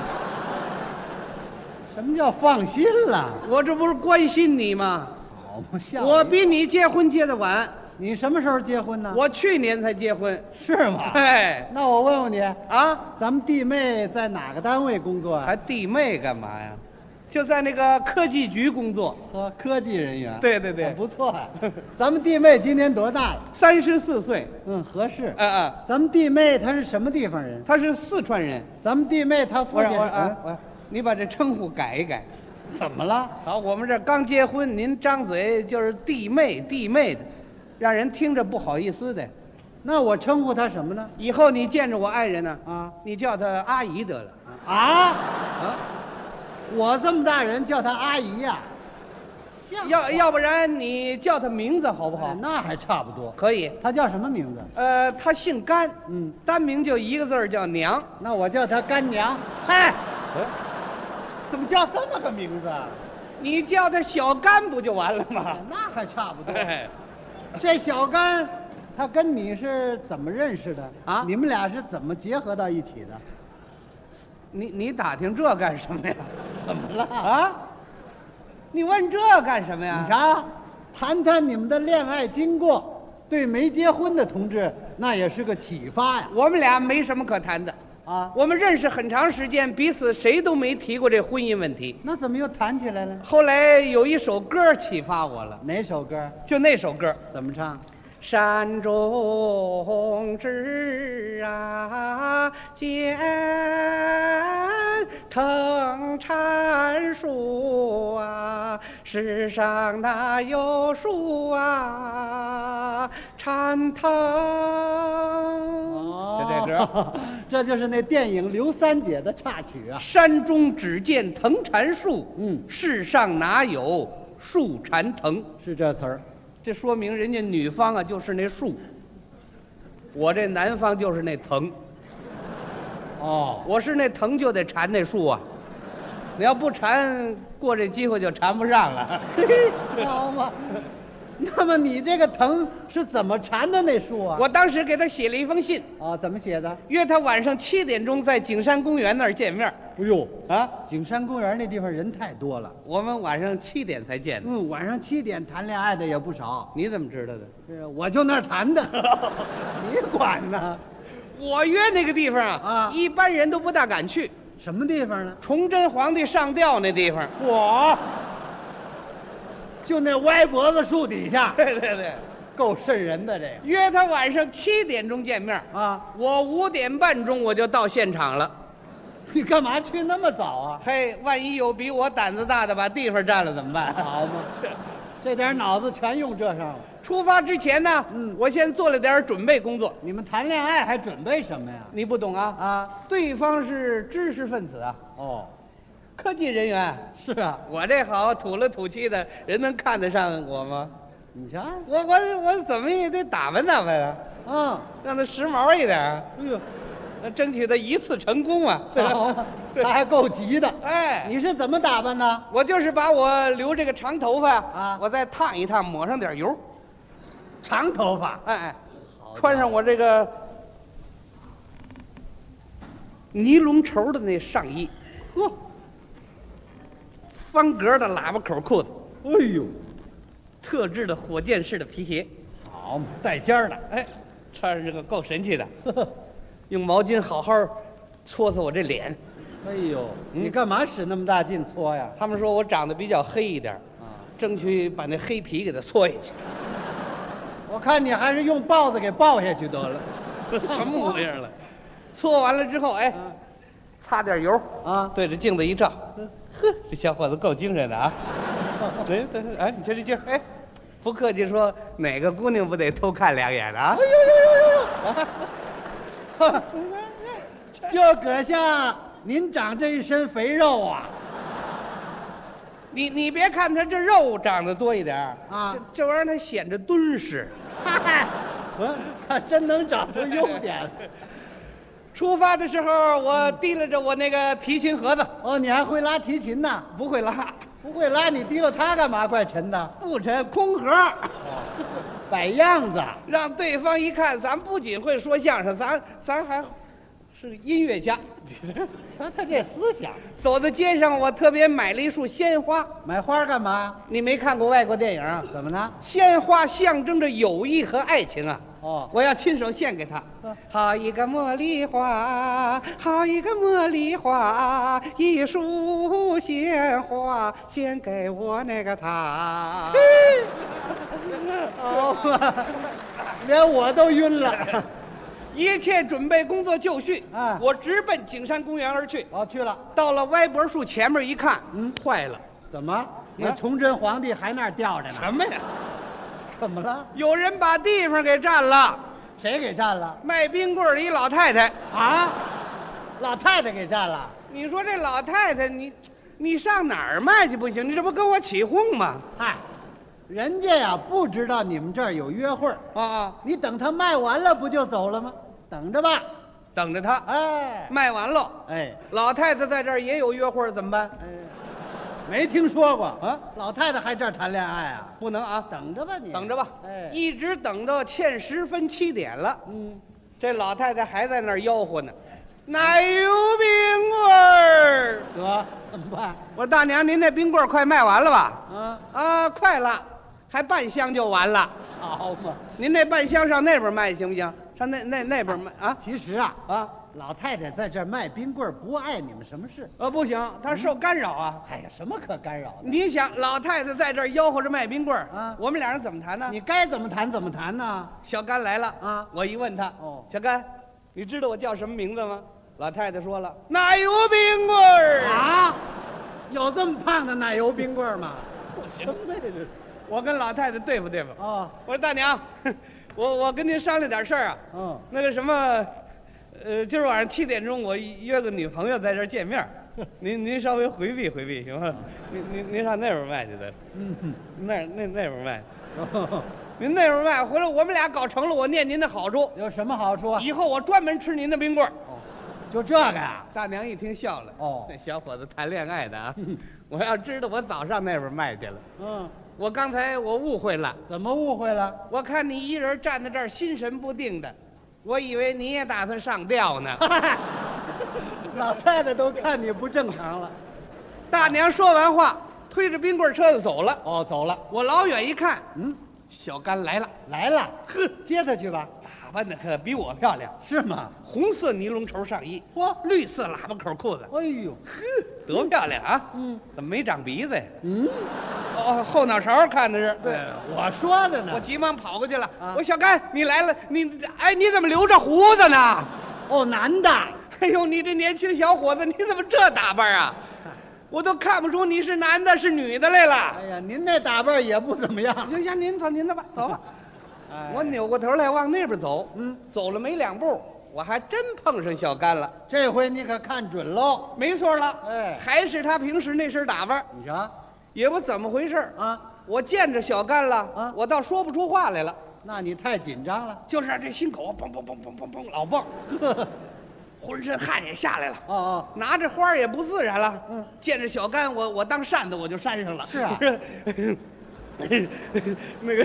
Speaker 17: 什么叫放心了？
Speaker 16: 我这不是关心你吗？
Speaker 17: 好嘛，笑。
Speaker 16: 我比你结婚结得晚。
Speaker 17: 你什么时候结婚呢？
Speaker 16: 我去年才结婚。
Speaker 17: 是吗？
Speaker 16: 哎，
Speaker 17: 那我问问你
Speaker 16: 啊，
Speaker 17: 咱们弟妹在哪个单位工作啊？
Speaker 16: 还弟妹干嘛呀？就在那个科技局工作。
Speaker 17: 和科技人员。
Speaker 16: 对对对，
Speaker 17: 不错呀。咱们弟妹今年多大了
Speaker 16: ？34岁。
Speaker 17: 合适。
Speaker 16: 咱
Speaker 17: 们弟妹她是什么地方人？
Speaker 16: 她是四川人。
Speaker 17: 咱们弟妹她父亲
Speaker 16: 你把这称呼改一改。
Speaker 17: 怎么了？
Speaker 16: 好，我们这刚结婚，您张嘴就是弟妹弟妹的。让人听着不好意思的，
Speaker 17: 那我称呼她什么呢？
Speaker 16: 以后你见着我爱人呢，你叫她阿姨得了。
Speaker 17: 我这么大人叫她阿姨呀？
Speaker 16: 要不然你叫她名字好不好？
Speaker 17: 那还差不多。
Speaker 16: 可以。
Speaker 17: 她叫什么名字？
Speaker 16: 她姓甘，单名就一个字儿叫娘。
Speaker 17: 那我叫她干娘。嗨，怎么叫这么个名字？
Speaker 16: 你叫她小甘不就完了吗？
Speaker 17: 那还差不多。这小甘，他跟你是怎么认识的啊？你们俩是怎么结合到一起的？
Speaker 16: 你打听这干什么呀？
Speaker 17: 怎么了
Speaker 16: 啊？你问这干什么呀？
Speaker 17: 你瞧，谈谈你们的恋爱经过，对没结婚的同志那也是个启发呀。
Speaker 16: 我们俩没什么可谈的啊，我们认识很长时间，彼此谁都没提过这婚姻问题。
Speaker 17: 那怎么又谈起来了？
Speaker 16: 后来有一首歌启发我了。
Speaker 17: 哪首歌？
Speaker 16: 就那首歌。
Speaker 17: 怎么唱？
Speaker 16: 山中枝啊间藤缠树啊，世上哪有树啊缠藤。就这歌。
Speaker 17: 这就是那电影刘三姐的插曲啊。
Speaker 16: 山中只见藤缠树，世上哪有树缠藤。
Speaker 17: 是这词儿。
Speaker 16: 这说明人家女方啊就是那树，我这男方就是那藤。
Speaker 17: 哦，
Speaker 16: 我是那藤就得缠那树啊。 你要不馋，过这机会就缠不上了。
Speaker 17: 好嘛。那么你这个藤是怎么缠的那树啊？
Speaker 16: 我当时给他写了一封信。
Speaker 17: 哦，怎么写的？
Speaker 16: 约他晚上7点钟在景山公园那儿见面。
Speaker 17: 哎呦啊，景山公园那地方人太多了，
Speaker 16: 我们晚上7点才见的。
Speaker 17: 晚上7点谈恋爱的也不少。
Speaker 16: 你怎么知道的？
Speaker 17: 是，我就那儿谈的。你管呢？
Speaker 16: 我约那个地方啊，一般人都不大敢去。
Speaker 17: 什么地方呢？
Speaker 16: 崇祯皇帝上吊那地方。
Speaker 17: 我。就那歪脖子树底下，
Speaker 16: 对对对，
Speaker 17: 够瘆人的这个。
Speaker 16: 约他晚上7点钟见面啊，我5点半钟我就到现场了。
Speaker 17: 你干嘛去那么早啊？
Speaker 16: 嘿，万一有比我胆子大的把地方占了怎么办？
Speaker 17: 好嘛，这点脑子全用这上了。
Speaker 16: 出发之前呢，我先做了点准备工作。
Speaker 17: 你们谈恋爱还准备什么呀？
Speaker 16: 你不懂啊？啊，对方是知识分子啊。哦。科技人员
Speaker 17: 是啊，
Speaker 16: 我这好土了土气的，人能看得上我吗？
Speaker 17: 你瞧，
Speaker 16: 我怎么也得打扮打扮啊，让他时髦一点。哎呦，争取他一次成功啊！
Speaker 17: 好，他还够急的。
Speaker 16: 哎，
Speaker 17: 你是怎么打扮的？
Speaker 16: 我就是把我留这个长头发啊，我再烫一烫，抹上点油。
Speaker 17: 长头发，
Speaker 16: 哎，穿上我这个尼龙绸的那上衣，呵。方格的喇叭口裤子，
Speaker 17: 哎呦，
Speaker 16: 特制的火箭式的皮鞋，
Speaker 17: 好嘛，带尖儿的，
Speaker 16: 哎，穿上这个够神气的，用毛巾好好搓搓我这脸。
Speaker 17: 哎呦，你干嘛使那么大劲搓呀？
Speaker 16: 他们说我长得比较黑一点，争取把那黑皮给它搓下去。
Speaker 17: 我看你还是用刨子给刨下去得了，
Speaker 16: 什么模样了？搓完了之后，哎，擦点油啊，对着镜子一照。呵，这小伙子够精神的啊！对，哎，你瞧这劲儿，哎，不客气说，哪个姑娘不得偷看2眼啊？
Speaker 17: 哎呦，就搁下您长这一身肥肉啊！
Speaker 16: 你别看他这肉长得多一点啊，这玩意儿它显着敦实。
Speaker 17: 嗨，他真能找出优点。
Speaker 16: 出发的时候，我提拉着我那个提琴盒子。
Speaker 17: 哦，你还会拉提琴呢？
Speaker 16: 不会拉，
Speaker 17: 不会拉，你提了它干嘛？怪沉的。
Speaker 16: 不沉，空盒。
Speaker 17: 摆样子，
Speaker 16: 让对方一看，咱不仅会说相声，咱还是音乐家。
Speaker 17: 瞧他这思想。
Speaker 16: 走在街上，我特别买了一束鲜花。
Speaker 17: 买花干嘛？
Speaker 16: 你没看过外国电影啊？
Speaker 17: 怎么呢？
Speaker 16: 鲜花象征着友谊和爱情啊。
Speaker 17: 哦，
Speaker 16: 我要亲手献给他。好一个茉莉花，好一个茉莉花，一束鲜花献给我那个他。
Speaker 17: 哦，连我都晕了。
Speaker 16: 一切准备工作就绪，我直奔景山公园而去。
Speaker 17: 哦，去了。
Speaker 16: 到了歪脖树前面一看，坏了，
Speaker 17: 怎么？那崇祯皇帝还那儿吊着呢？
Speaker 16: 什么呀？
Speaker 17: 怎么了？
Speaker 16: 有人把地方给占了。
Speaker 17: 谁给占了？
Speaker 16: 卖冰棍的一老太太。
Speaker 17: 啊，老太太给占了。
Speaker 16: 你说这老太太，你上哪儿卖去不行？你这不跟我起哄吗？
Speaker 17: 嗨，人家呀不知道你们这儿有约会
Speaker 16: 啊，
Speaker 17: 你等他卖完了不就走了吗？等着吧，
Speaker 16: 等着他。
Speaker 17: 哎，
Speaker 16: 卖完了，
Speaker 17: 哎，
Speaker 16: 老太太在这儿也有约会，怎么办？
Speaker 17: 哎，没听说过啊，老太太还这儿谈恋爱啊？
Speaker 16: 不能啊，
Speaker 17: 等着吧你，
Speaker 16: 等着吧。
Speaker 17: 哎，
Speaker 16: 一直等到欠10分7点了，这老太太还在那儿吆喝呢。奶油冰棍儿，
Speaker 17: 得怎么办？
Speaker 16: 我说大娘，您那冰棍儿快卖完了吧？啊，快了，还半箱就完了。
Speaker 17: 好嘛，
Speaker 16: 您那半箱上那边卖行不行？上那边卖啊？
Speaker 17: 其实啊，老太太在这儿卖冰棍儿不碍你们什么事。
Speaker 16: 不行，她受干扰啊。
Speaker 17: 哎呀，什么可干扰的？
Speaker 16: 你想，老太太在这儿吆喝着卖冰棍儿啊，我们俩人怎么谈呢？
Speaker 17: 你该怎么谈怎么谈呢？
Speaker 16: 小甘来了
Speaker 17: 啊，
Speaker 16: 我一问他，
Speaker 17: 哦，
Speaker 16: 小甘，你知道我叫什么名字吗？老太太说了，奶油冰棍儿
Speaker 17: 啊，有这么胖的奶油冰棍儿吗？
Speaker 16: 什么呀这？我跟老太太对付对付。
Speaker 17: 哦，
Speaker 16: 我说大娘，我跟您商量点事儿啊。那个什么，今儿晚上7点钟我约个女朋友在这儿见面，您稍微回避回避行吗？您上那边卖去的。那边卖。您那边卖回来，我们俩搞成了，我念您的好处。
Speaker 17: 有什么好处啊？
Speaker 16: 以后我专门吃您的冰棍儿。
Speaker 17: 就这个呀？
Speaker 16: 大娘一听笑了。
Speaker 17: 哦，
Speaker 16: 那小伙子谈恋爱的啊！我要知道，我早上那边卖去了。
Speaker 17: 嗯，
Speaker 16: 我刚才我误会了。
Speaker 17: 怎么误会了？
Speaker 16: 我看你一人站在这儿，心神不定的，我以为你也打算上吊呢。
Speaker 17: 老太太都看你不正常了。
Speaker 16: 大娘说完话，推着冰棍车就走了。
Speaker 17: 哦，走了。
Speaker 16: 我老远一看，小甘来了，
Speaker 17: 来了。呵，接他去吧。
Speaker 16: 打扮的可比我漂亮，
Speaker 17: 是吗？
Speaker 16: 红色尼龙绸上衣，
Speaker 17: 嚯，
Speaker 16: 绿色喇叭口裤子。
Speaker 17: 哎呦，
Speaker 16: 呵，多漂亮啊！怎么没长鼻子呀？哦，后脑勺看的是。
Speaker 17: 对，我说的呢。
Speaker 16: 我急忙跑过去了。我小甘，你来了，你怎么留着胡子呢？
Speaker 17: 哦，男的。
Speaker 16: 哎呦，你这年轻小伙子，你怎么这打扮啊？我都看不出你是男的是女的来了。
Speaker 17: 哎呀，您那打扮也不怎么样。
Speaker 16: 行行，您走您的吧，走吧。我扭过头来往那边走，走了没2步，我还真碰上小甘了。
Speaker 17: 这回你可看准喽。
Speaker 16: 没错了，
Speaker 17: 哎，
Speaker 16: 还是他平时那身打扮。
Speaker 17: 你瞧，
Speaker 16: 也不怎么回事
Speaker 17: 啊。
Speaker 16: 我见着小甘了啊，我倒说不出话来了。
Speaker 17: 那你太紧张了。
Speaker 16: 就是这心口蹦蹦蹦蹦蹦蹦老蹦。浑身汗也下来了，
Speaker 17: 哦，
Speaker 16: 拿着花也不自然了。见着小甘，我当扇子我就扇上了。
Speaker 17: 是啊，
Speaker 16: 那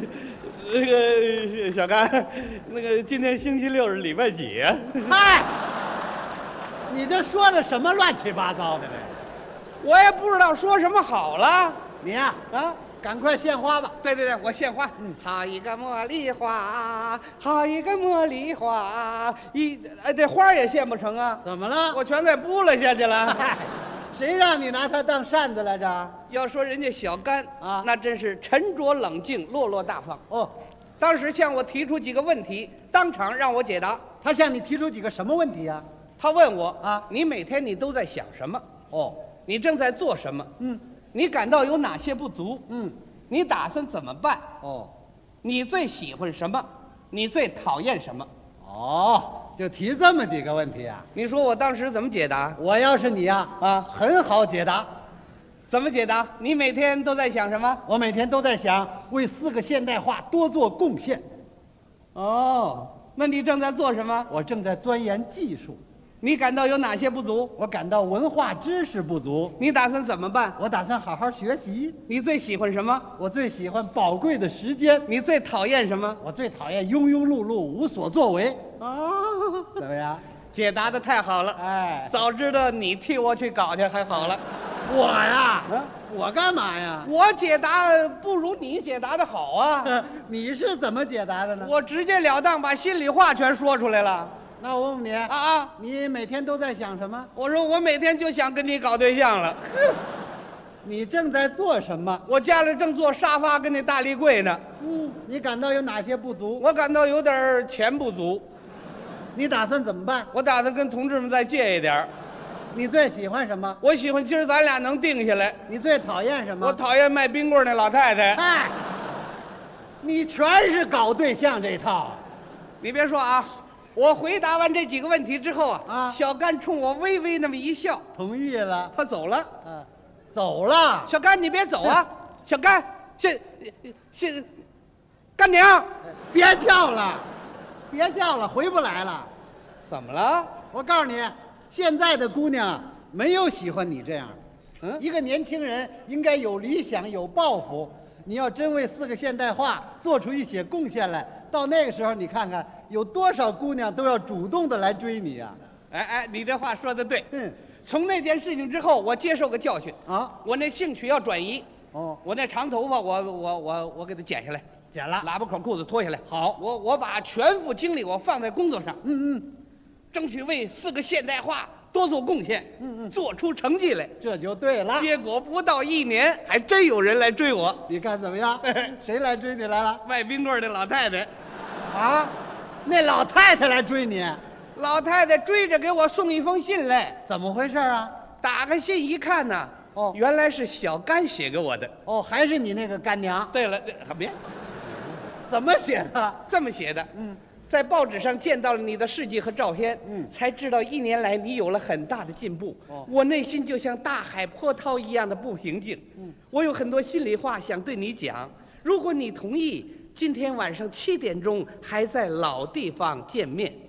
Speaker 16: 个小甘，那个今天星期六是礼拜几呀？
Speaker 17: 嗨，你这说的什么乱七八糟的这？
Speaker 16: 我也不知道说什么好了。
Speaker 17: 你呀，赶快献花吧！
Speaker 16: 对对对，我献花。好一个茉莉花，好一个茉莉花，这花也献不成啊？
Speaker 17: 怎么了？
Speaker 16: 我全给拨了下去了。
Speaker 17: 谁让你拿它当扇子来着？
Speaker 16: 要说人家小甘啊，那真是沉着冷静、落落大方。
Speaker 17: 哦，
Speaker 16: 当时向我提出几个问题，当场让我解答。
Speaker 17: 他向你提出几个什么问题呀？
Speaker 16: 他问我啊，你每天你都在想什么？
Speaker 17: 哦，
Speaker 16: 你正在做什么？你感到有哪些不足？你打算怎么办？
Speaker 17: 哦，
Speaker 16: 你最喜欢什么？你最讨厌什么？
Speaker 17: 哦，就提这么几个问题啊？
Speaker 16: 你说我当时怎么解答？
Speaker 17: 我要是你呀，很好解答。
Speaker 16: 怎么解答？你每天都在想什么？
Speaker 17: 我每天都在想为4个现代化多做贡献。
Speaker 16: 哦，那你正在做什么？
Speaker 17: 我正在钻研技术。
Speaker 16: 你感到有哪些不足？
Speaker 17: 我感到文化知识不足。
Speaker 16: 你打算怎么办？
Speaker 17: 我打算好好学习。
Speaker 16: 你最喜欢什么？
Speaker 17: 我最喜欢宝贵的时间。
Speaker 16: 你最讨厌什么？
Speaker 17: 我最讨厌庸庸碌碌、无所作为。
Speaker 16: 哦，
Speaker 17: 怎么样？
Speaker 16: 解答的太好了。
Speaker 17: 哎，
Speaker 16: 早知道你替我去搞去还好了。
Speaker 17: 我呀，我干嘛呀？
Speaker 16: 我解答不如你解答的好啊。
Speaker 17: 你是怎么解答的呢？
Speaker 16: 我直截了当把心里话全说出来了。
Speaker 17: 那我问你你每天都在想什么？
Speaker 16: 我说我每天就想跟你搞对象了。
Speaker 17: 你正在做什么？
Speaker 16: 我家里正做沙发跟那大立柜呢。
Speaker 17: 你感到有哪些不足？
Speaker 16: 我感到有点钱不足。
Speaker 17: 你打算怎么办？
Speaker 16: 我打算跟同志们再借一点。
Speaker 17: 你最喜欢什么？
Speaker 16: 我喜欢今儿咱俩能定下来。
Speaker 17: 你最讨厌什么？
Speaker 16: 我讨厌卖冰棍那老太太。
Speaker 17: 嗨，你全是搞对象这套。
Speaker 16: 你别说啊。我回答完这几个问题之后小甘冲我微微那么一笑，
Speaker 17: 同意了。
Speaker 16: 他走了，
Speaker 17: 走了。
Speaker 16: 小甘，你别走啊！小甘，干娘，
Speaker 17: 别叫了，别叫了，回不来了。
Speaker 16: 怎么了？
Speaker 17: 我告诉你，现在的姑娘没有喜欢你这样。一个年轻人应该有理想、有抱负。你要真为4个现代化做出一些贡献来，到那个时候，你看看有多少姑娘都要主动的来追你啊！
Speaker 16: 哎，你这话说的对。从那件事情之后，我接受个教训啊，我那兴趣要转移。哦，我那长头发，我给它剪下来，
Speaker 17: 剪了，
Speaker 16: 喇叭口裤子脱下来。好，我把全副精力我放在工作上。争取为4个现代化多做贡献，做出成绩来，
Speaker 17: 这就对了。
Speaker 16: 结果不到1年，还真有人来追我。
Speaker 17: 你看怎么样？谁来追你来了？
Speaker 16: 卖冰棍的老太太。
Speaker 17: 啊，那老太太来追你？
Speaker 16: 老太太追着给我送一封信来。
Speaker 17: 怎么回事啊？
Speaker 16: 打开信一看呢，原来是小甘写给我的。
Speaker 17: 哦，还是你那个干娘。
Speaker 16: 对了，别，
Speaker 17: 怎么写的？
Speaker 16: 这么写的。在报纸上见到了你的事迹和照片，才知道1年来你有了很大的进步。我内心就像大海波涛一样的不平静。我有很多心里话想对你讲，如果你同意，今天晚上7点钟还在老地方见面。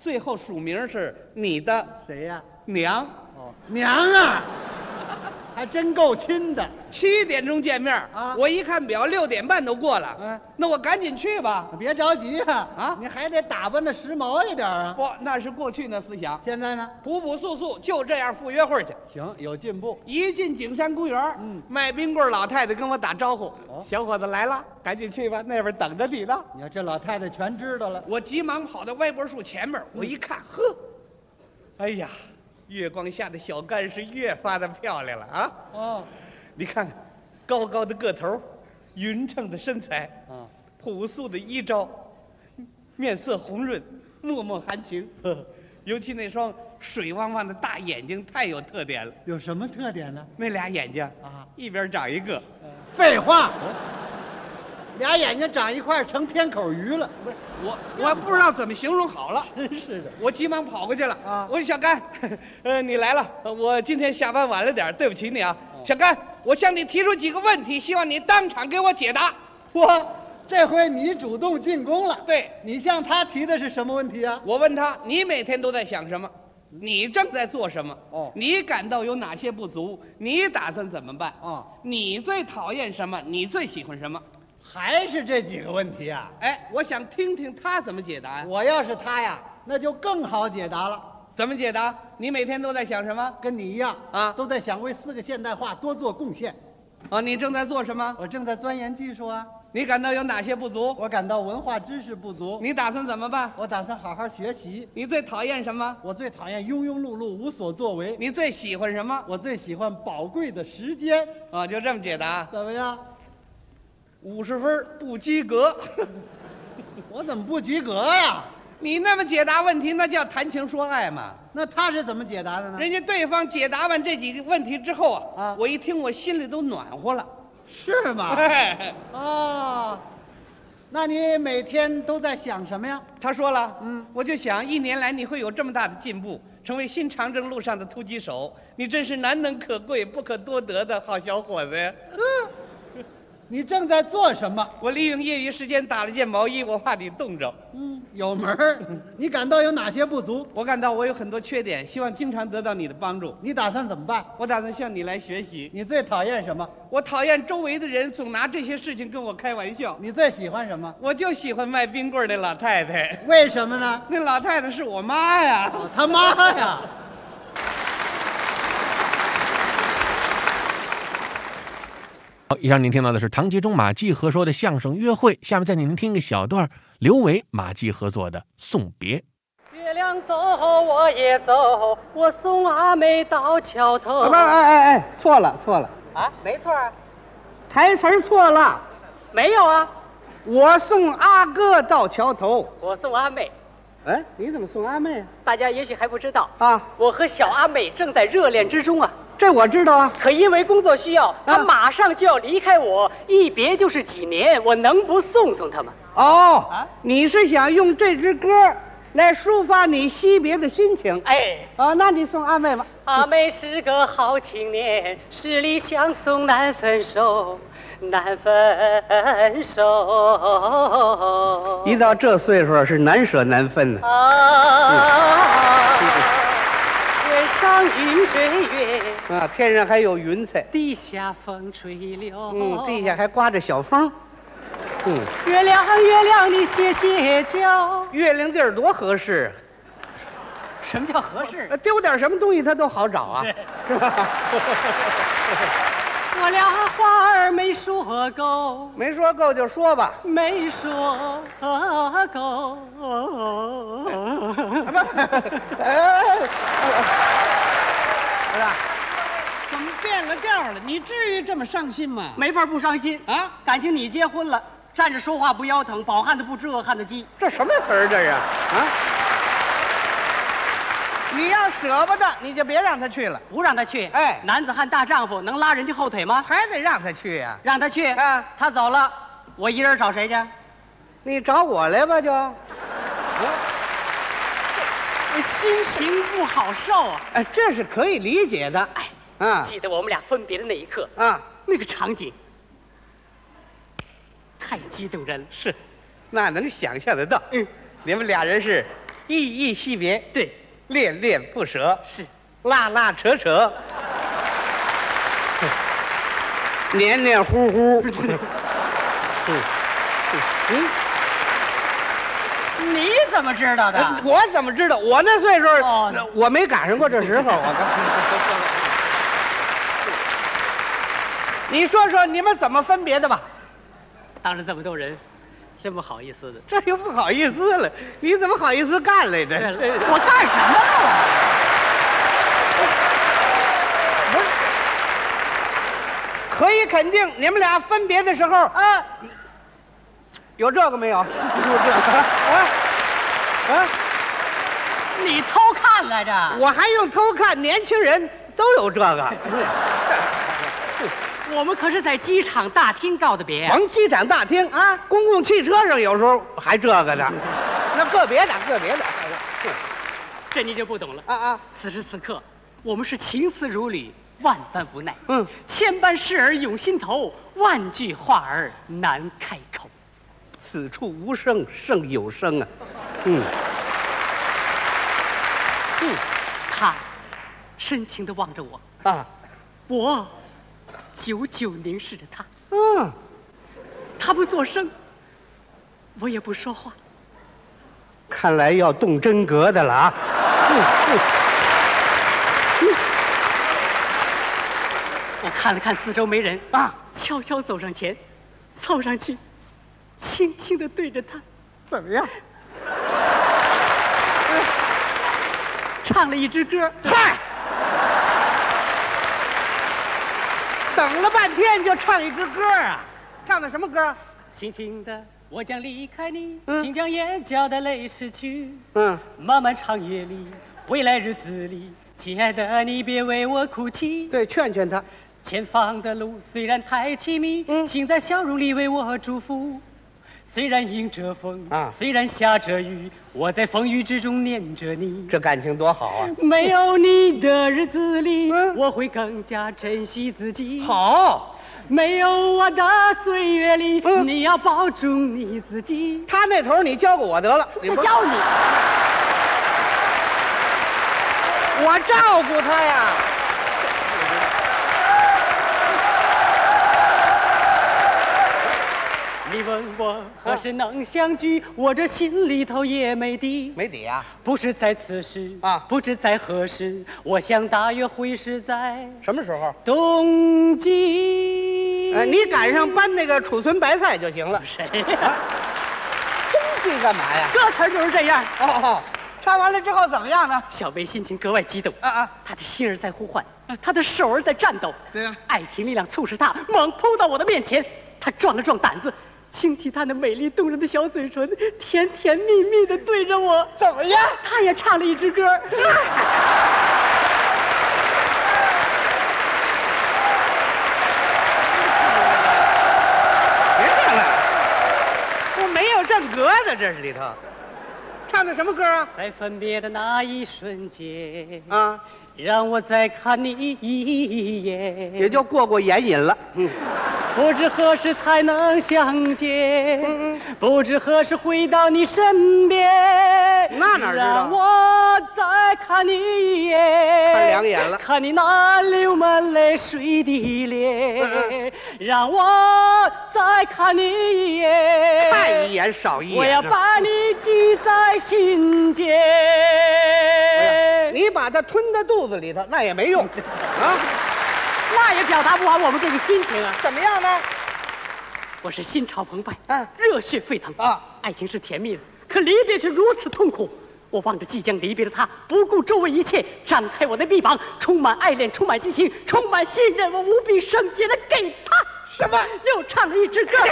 Speaker 16: 最后署名是你的
Speaker 17: 谁呀？
Speaker 16: 娘。
Speaker 17: 哦，娘啊，还真够亲的。
Speaker 16: 7点钟见面啊！我一看表，6点半都过了。那我赶紧去吧。
Speaker 17: 别着急啊，你还得打扮的时髦一点啊。
Speaker 16: 不，那是过去那思想。
Speaker 17: 现在呢，
Speaker 16: 朴朴素素，就这样赴约会去。
Speaker 17: 行，有进步。
Speaker 16: 一进景山公园，卖冰棍老太太跟我打招呼：“小伙子来了，赶紧去吧，那边等着你呢。”
Speaker 17: 你看这老太太全知道了。
Speaker 16: 我急忙跑到歪脖树前面，我一看，呵，哎呀，月光下的小干是越发的漂亮了啊！哦，你看看，高高的个头，匀称的身材，朴素的衣着，面色红润，脉脉含情。尤其那双水汪汪的大眼睛太有特点了。
Speaker 17: 有什么特点呢？
Speaker 16: 那俩眼睛啊，一边长一个。
Speaker 17: 废话，俩眼睛长一块成偏口鱼了。
Speaker 16: 不是我不知道怎么形容好了。
Speaker 17: 真是的，
Speaker 16: 我急忙跑过去了啊！我说小甘，你来了，我今天下班晚了点，对不起你啊。小甘，我向你提出几个问题，希望你当场给我解答。
Speaker 17: 这回你主动进攻了。
Speaker 16: 对，
Speaker 17: 你向他提的是什么问题啊？
Speaker 16: 我问他，你每天都在想什么？你正在做什么？你感到有哪些不足？你打算怎么办？你最讨厌什么？你最喜欢什么？
Speaker 17: 还是这几个问题啊？
Speaker 16: 哎，我想听听他怎么解答呀。
Speaker 17: 我要是他呀，那就更好解答了。
Speaker 16: 怎么解答？你每天都在想什么？
Speaker 17: 跟你一样啊，都在想为4个现代化多做贡献。
Speaker 16: 你正在做什么？
Speaker 17: 我正在钻研技术啊。
Speaker 16: 你感到有哪些不足？
Speaker 17: 我感到文化知识不足。
Speaker 16: 你打算怎么办？
Speaker 17: 我打算好好学习。
Speaker 16: 你最讨厌什么？
Speaker 17: 我最讨厌庸庸碌碌、无所作为。
Speaker 16: 你最喜欢什么？
Speaker 17: 我最喜欢宝贵的时间。
Speaker 16: 就这么解答？
Speaker 17: 怎么样
Speaker 16: ？50分不及格。
Speaker 17: 我怎么不及格呀？
Speaker 16: 你那么解答问题，那叫谈情说爱嘛。
Speaker 17: 那他是怎么解答的呢？
Speaker 16: 人家对方解答完这几个问题之后啊，我一听我心里都暖和了。
Speaker 17: 是吗？哦，那你每天都在想什么呀？
Speaker 16: 他说了，我就想1年来你会有这么大的进步，成为新长征路上的突击手，你真是难能可贵、不可多得的好小伙子呀。
Speaker 17: 你正在做什么？
Speaker 16: 我利用业余时间打了件毛衣，我怕你冻着。
Speaker 17: 有门儿。你感到有哪些不足？
Speaker 16: 我感到我有很多缺点，希望经常得到你的帮助。
Speaker 17: 你打算怎么办？
Speaker 16: 我打算向你来学习。
Speaker 17: 你最讨厌什么？
Speaker 16: 我讨厌周围的人总拿这些事情跟我开玩笑。
Speaker 17: 你最喜欢什么？
Speaker 16: 我就喜欢卖冰棍的老太太。
Speaker 17: 为什么呢？
Speaker 16: 那老太太是我妈呀。
Speaker 17: 他妈呀！
Speaker 3: 好，以上您听到的是唐杰忠、马季合说的相声《约会》，下面再请您听一个小段刘维、马季合作的《送别》。
Speaker 18: 月亮走，我也走，我送阿妹到桥头。
Speaker 16: 错了
Speaker 18: 啊，没错啊，
Speaker 16: 台词错了，
Speaker 18: 没有啊，
Speaker 16: 我送阿哥到桥头，
Speaker 18: 我送阿妹。
Speaker 16: 哎，你怎么送阿妹啊？
Speaker 18: 大家也许还不知道
Speaker 16: 啊，
Speaker 18: 我和小阿妹正在热恋之中啊。
Speaker 16: 这我知道啊，
Speaker 18: 可因为工作需要，她马上就要离开我，一别就是几年，我能不送送她吗？
Speaker 16: 你是想用这支歌来抒发你惜别的心情？那你送阿妹吧。
Speaker 18: 阿妹是个好青年，十里相送难分手，难分手。
Speaker 16: 一到这岁数是难舍难分的。
Speaker 18: 天上云追月
Speaker 16: 啊，天上还有云彩，
Speaker 18: 地下风吹柳，
Speaker 16: 地下还刮着小风。
Speaker 18: 月亮，你歇歇脚。
Speaker 16: 月亮地儿多合适。
Speaker 18: 什么叫合适？
Speaker 16: 丢点什么东西它都好找啊，是吧？
Speaker 18: 我俩话儿没说够，
Speaker 16: 没说够就说吧，
Speaker 18: 没说够。
Speaker 16: 不是，怎么变了调了？你至于这么伤心吗？
Speaker 18: 没法不伤心
Speaker 16: 啊！
Speaker 18: 感情你结婚了，站着说话不腰疼，饱汉子不知饿汉子饥。
Speaker 16: 这什么词儿这是啊？你要舍不得，你就别让他去了。
Speaker 18: 不让他去，男子汉大丈夫能拉人家后腿吗？
Speaker 16: 还得让他去呀。
Speaker 18: 让他去啊！他走了，我一人找谁去？
Speaker 16: 你找我来吧，就。
Speaker 18: 我心情不好受啊！
Speaker 16: 这是可以理解的。
Speaker 18: 记得我们俩分别的那一刻
Speaker 16: 啊，
Speaker 18: 那个场景太激动人了。
Speaker 16: 是，那能想象得到。你们俩人是依依惜别，
Speaker 18: 对，
Speaker 16: 恋恋不舍，
Speaker 18: 是，
Speaker 16: 拉拉扯扯，黏黏糊糊。
Speaker 18: 你怎么知道的？
Speaker 16: 我怎么知道？我那岁数，我没赶上过这时候。你说说你们怎么分别的吧？
Speaker 18: 当着这么多人，真不好意思的。
Speaker 16: 这又不好意思了，你怎么好意思干来着？
Speaker 18: 我干什么了？
Speaker 16: 不是，可以肯定你们俩分别的时候啊，有这个没有？有这个啊？
Speaker 18: 你偷看来着？
Speaker 16: 我还用偷看？年轻人都有这个。
Speaker 18: 我们可是在机场大厅告的别。
Speaker 16: 甭机场大厅啊，公共汽车上有时候还这个呢。那个别的。
Speaker 18: 这你就不懂了啊！此时此刻，我们是情丝如缕，万般无奈。千般事儿涌心头，万句话儿难开口。
Speaker 16: 此处无声胜有声啊！
Speaker 18: 他深情地望着我啊，我久久凝视着他。他不作声，我也不说话。
Speaker 16: 看来要动真格的了啊！
Speaker 18: 我看了看四周没人啊，悄悄走上前，凑上去，轻轻地对着他，
Speaker 16: 怎么样？
Speaker 18: 唱了一支歌。
Speaker 16: 嗨，等了半天就唱一支歌啊！唱的什么歌？
Speaker 18: 轻轻的，我将离开你，请将眼角的泪拭去。漫漫长夜里，未来日子里，亲爱的，你别为我哭泣。
Speaker 16: 对，劝劝他。
Speaker 18: 前方的路虽然太凄迷，请在笑容里为我祝福。虽然迎着风，虽然下着雨，我在风雨之中念着你。
Speaker 16: 这感情多好啊！
Speaker 18: 没有你的日子里，我会更加珍惜自己。
Speaker 16: 好，
Speaker 18: 没有我的岁月里，你要保重你自己。
Speaker 16: 他那头你教给我得了，
Speaker 18: 我教你，
Speaker 16: 我照顾他呀。
Speaker 18: 你问我何时能相聚，我这心里头也没底。
Speaker 16: 没底啊？
Speaker 18: 不是在此时啊，不知在何时，我想大约会是在
Speaker 16: 什么时候？
Speaker 18: 冬季。
Speaker 16: 你赶上搬那个储存白菜就行了。
Speaker 18: 谁呀？
Speaker 16: 冬季干嘛呀？
Speaker 18: 歌词就是这样。
Speaker 16: 唱完了之后怎么样呢？
Speaker 18: 小薇心情格外激动她的心儿在呼唤，她的手儿在颤抖。
Speaker 16: 对啊，
Speaker 18: 爱情力量促使她猛扑到我的面前，她壮了壮胆子。轻启她那美丽动人的小嘴唇，甜甜蜜蜜地对着我。
Speaker 16: 怎么样？
Speaker 18: 她也唱了一支歌。
Speaker 16: 别唱了，我没有正格的，这是里头。唱的什么歌啊？
Speaker 18: 在分别的那一瞬间啊，让我再看你一眼，
Speaker 16: 也就过眼瘾了。
Speaker 18: 不知何时才能相见，不知何时回到你身边。
Speaker 16: 那哪知道？
Speaker 18: 让我再看你一眼，
Speaker 16: 看两眼了，
Speaker 18: 看你那流满泪水的脸。让我再看你一眼，
Speaker 16: 看一眼少一眼。
Speaker 18: 我要把你记在心间。
Speaker 16: 你把它吞在肚子里头，那也没用啊。
Speaker 18: 那也表达不完我们这个心情啊！
Speaker 16: 怎么样呢？
Speaker 18: 我是心潮澎湃，热血沸腾啊！爱情是甜蜜的，可离别却如此痛苦。我望着即将离别的他，不顾周围一切，张开我的臂膀，充满爱恋，充满激情，充满信任，我无比圣洁的给他。
Speaker 16: 什么？
Speaker 18: 又唱了一支歌。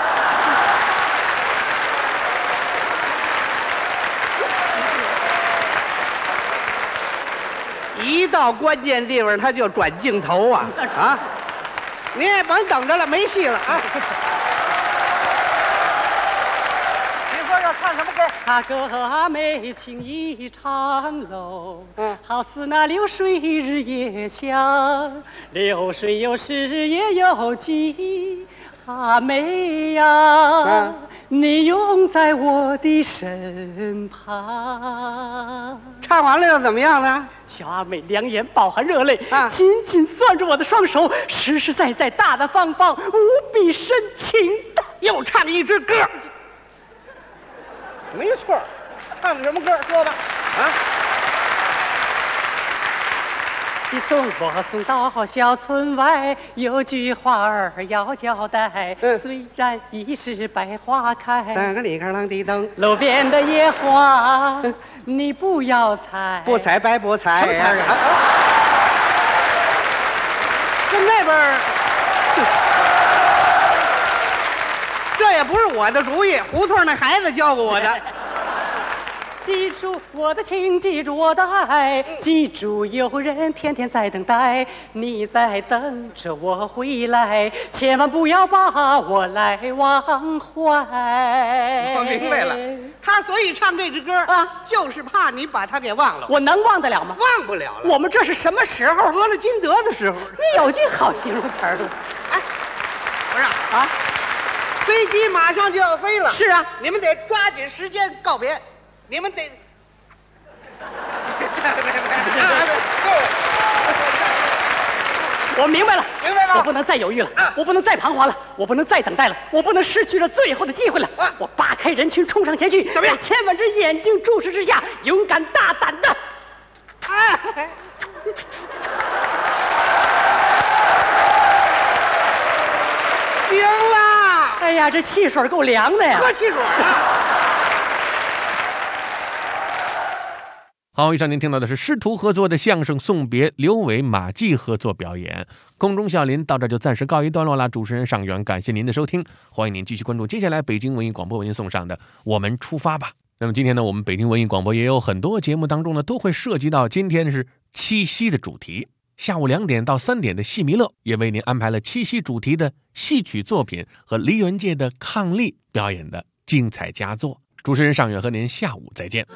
Speaker 16: 一到关键地方他就转镜头啊！你也甭等着了，没戏了啊！你说要唱什么歌？
Speaker 18: 他歌美情意长楼，好似那流水日夜香，流水有时也有急。 阿妹呀，你永在我的身旁。
Speaker 16: 唱完了又怎么样呢？
Speaker 18: 小阿妹两眼饱含热泪，紧紧攥着我的双手，实实在在、大大方方、无比深情的
Speaker 16: 又唱一支歌。没错，唱的什么歌？说吧。啊。
Speaker 18: 你送我送到小村外，有句话儿要交代。虽然已是百花开，
Speaker 16: 噔个里个啷滴噔，
Speaker 18: 路边的野花，你不要采，
Speaker 16: 不采白不采。
Speaker 18: 什么词儿啊？
Speaker 16: 跟那边儿，这也不是我的主意，胡同那孩子教过我的。
Speaker 18: 记住我的情，记住我的爱，记住有人天天在等待，你在等着我回来，千万不要把我来忘怀。
Speaker 16: 我明白了，他所以唱这支歌啊，就是怕你把他给忘了。
Speaker 18: 我能忘得了吗？
Speaker 16: 忘不了了。
Speaker 18: 我们这是什么时候？
Speaker 16: 得了金德的时候。
Speaker 18: 你有句好形容词儿。
Speaker 16: 哎，不是啊，飞机马上就要飞了。
Speaker 18: 是啊，
Speaker 16: 你们得抓紧时间告别。你们得，
Speaker 18: 我明白了，
Speaker 16: 明白了，
Speaker 18: 我不能再犹豫了，我不能再彷徨了，我不能再等待了，我不能失去了最后的机会了。我扒开人群冲上前去，
Speaker 16: 怎么样？
Speaker 18: 在千万只眼睛注视之下，勇敢大胆的。
Speaker 16: 哎，行了。
Speaker 18: 哎呀，这汽水够凉的呀！
Speaker 16: 喝汽水啊！
Speaker 3: 好，以上您听到的是师徒合作的相声送别，刘伟、马季合作表演。空中笑林到这就暂时告一段落了。主持人尚远，感谢您的收听，欢迎您继续关注接下来北京文艺广播为您送上的《我们出发吧》。那么今天呢，我们北京文艺广播也有很多节目当中呢，都会涉及到今天是七夕的主题。下午2点到3点的戏迷乐也为您安排了七夕主题的戏曲作品和梨园界的伉俪表演的精彩佳作。主持人尚远和您下午再见。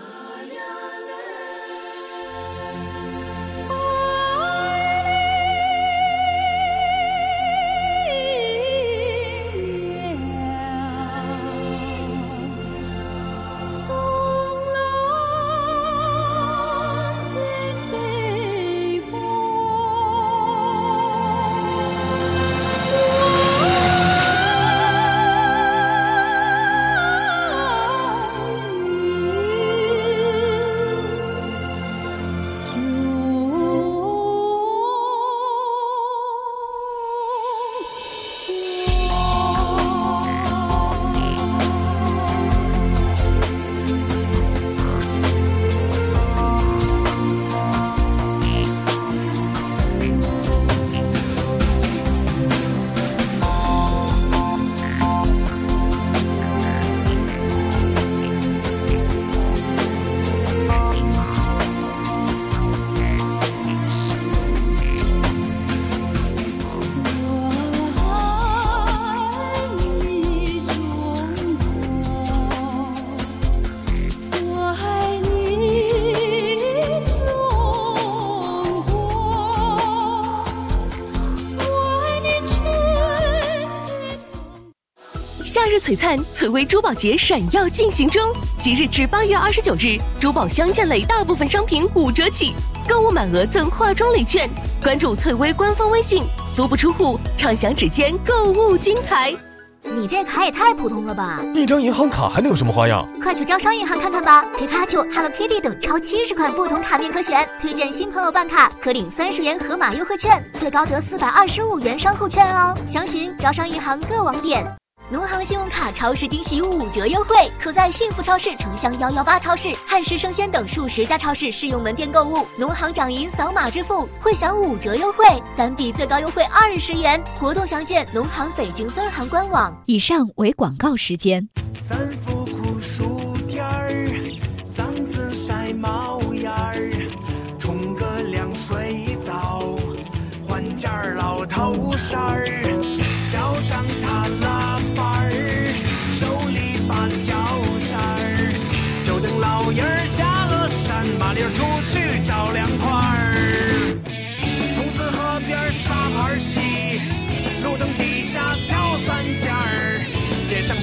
Speaker 19: 夏日璀璨，翠微珠宝节闪耀进行中，即日至8月29日，珠宝镶嵌类大部分商品5折起，购物满额赠化妆类券。关注翠微官方微信，足不出户，畅享指尖购物精彩。
Speaker 20: 你这卡也太普通了吧！
Speaker 10: 一张银行卡还能有什么花样？
Speaker 20: 快去招商银行看看吧！皮卡丘、Hello Kitty 等超70款不同卡面可选，推荐新朋友办卡可领30元盒马优惠券，最高得425元商户券哦！详询招商银行各网点。农行信用卡超市惊喜5折优惠，可在幸福超市、城乡118超市、汉师生鲜等数10家超市适用门店购物，农行掌银扫码支付，会享5折优惠，单笔最高优惠20元。活动详见农行北京分行官网。
Speaker 11: 以上为广告时间。
Speaker 21: 3伏酷暑天儿，嗓子晒冒烟儿，冲个凉水澡，换件老头衫儿，脚上踏拉板儿，手里把脚扇儿，就等老爷儿下了山，麻溜出去找凉快儿。筒子河边沙盘棋，路灯底下敲三角。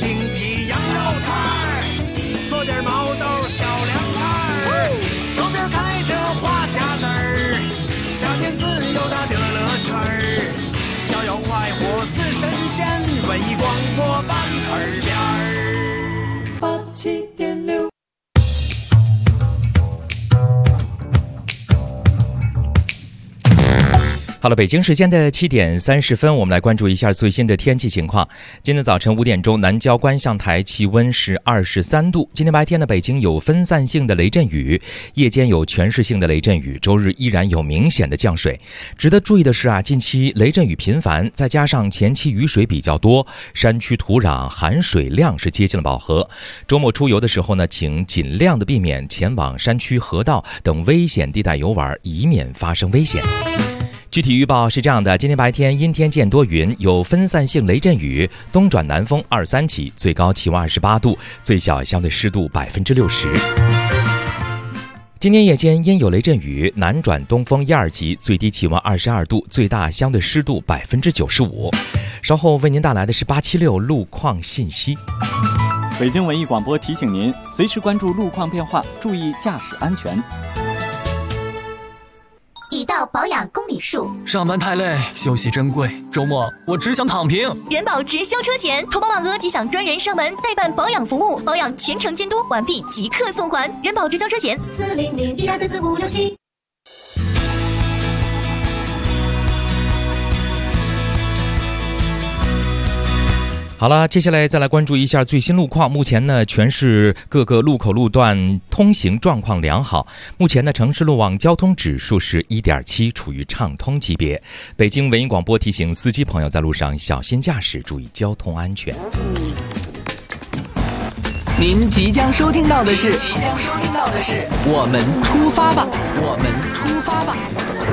Speaker 21: 另辟羊肉串儿，做点毛豆小凉菜儿，手边开着花匣子儿，夏天自由它的乐趣儿，逍遥快活似神仙，文艺广播伴耳边儿87.6。
Speaker 2: 好了，北京时间的7点30分，我们来关注一下最新的天气情况。今天早晨5点钟，南郊观象台气温是23度。今天白天呢，北京有分散性的雷阵雨，夜间有全市性的雷阵雨，周日依然有明显的降水。值得注意的是啊，近期雷阵雨频繁，再加上前期雨水比较多，山区土壤含水量是接近了饱和。周末出游的时候呢，请尽量的避免前往山区、河道等危险地带游玩，以免发生危险。具体预报是这样的：今天白天阴天见多云，有分散性雷阵雨，东转南风2、3起，最高气温28度，最小相对湿度60%。今天夜间因有雷阵雨，南转东风1、2级，最低气温22度，最大相对湿度95%。稍后为您带来的是876路况信息。
Speaker 22: 北京文艺广播提醒您，随时关注路况变化，注意驾驶安全。
Speaker 20: 已到保养公里数，
Speaker 23: 上班太累，休息珍贵，周末我只想躺平。
Speaker 20: 人保直销车险，投保满额即享专人上门代办保养服务，保养全程监督，完毕即刻送还。人保直销车险40012344567。
Speaker 2: 好了，接下来再来关注一下最新路况。目前呢，全市各个路口路段通行状况良好。目前呢，城市路网交通指数是1.7，处于畅通级别。北京文艺广播提醒司机朋友在路上小心驾驶，注意交通安全。
Speaker 14: 您即将收听到的是，我们出发吧，我们出发吧。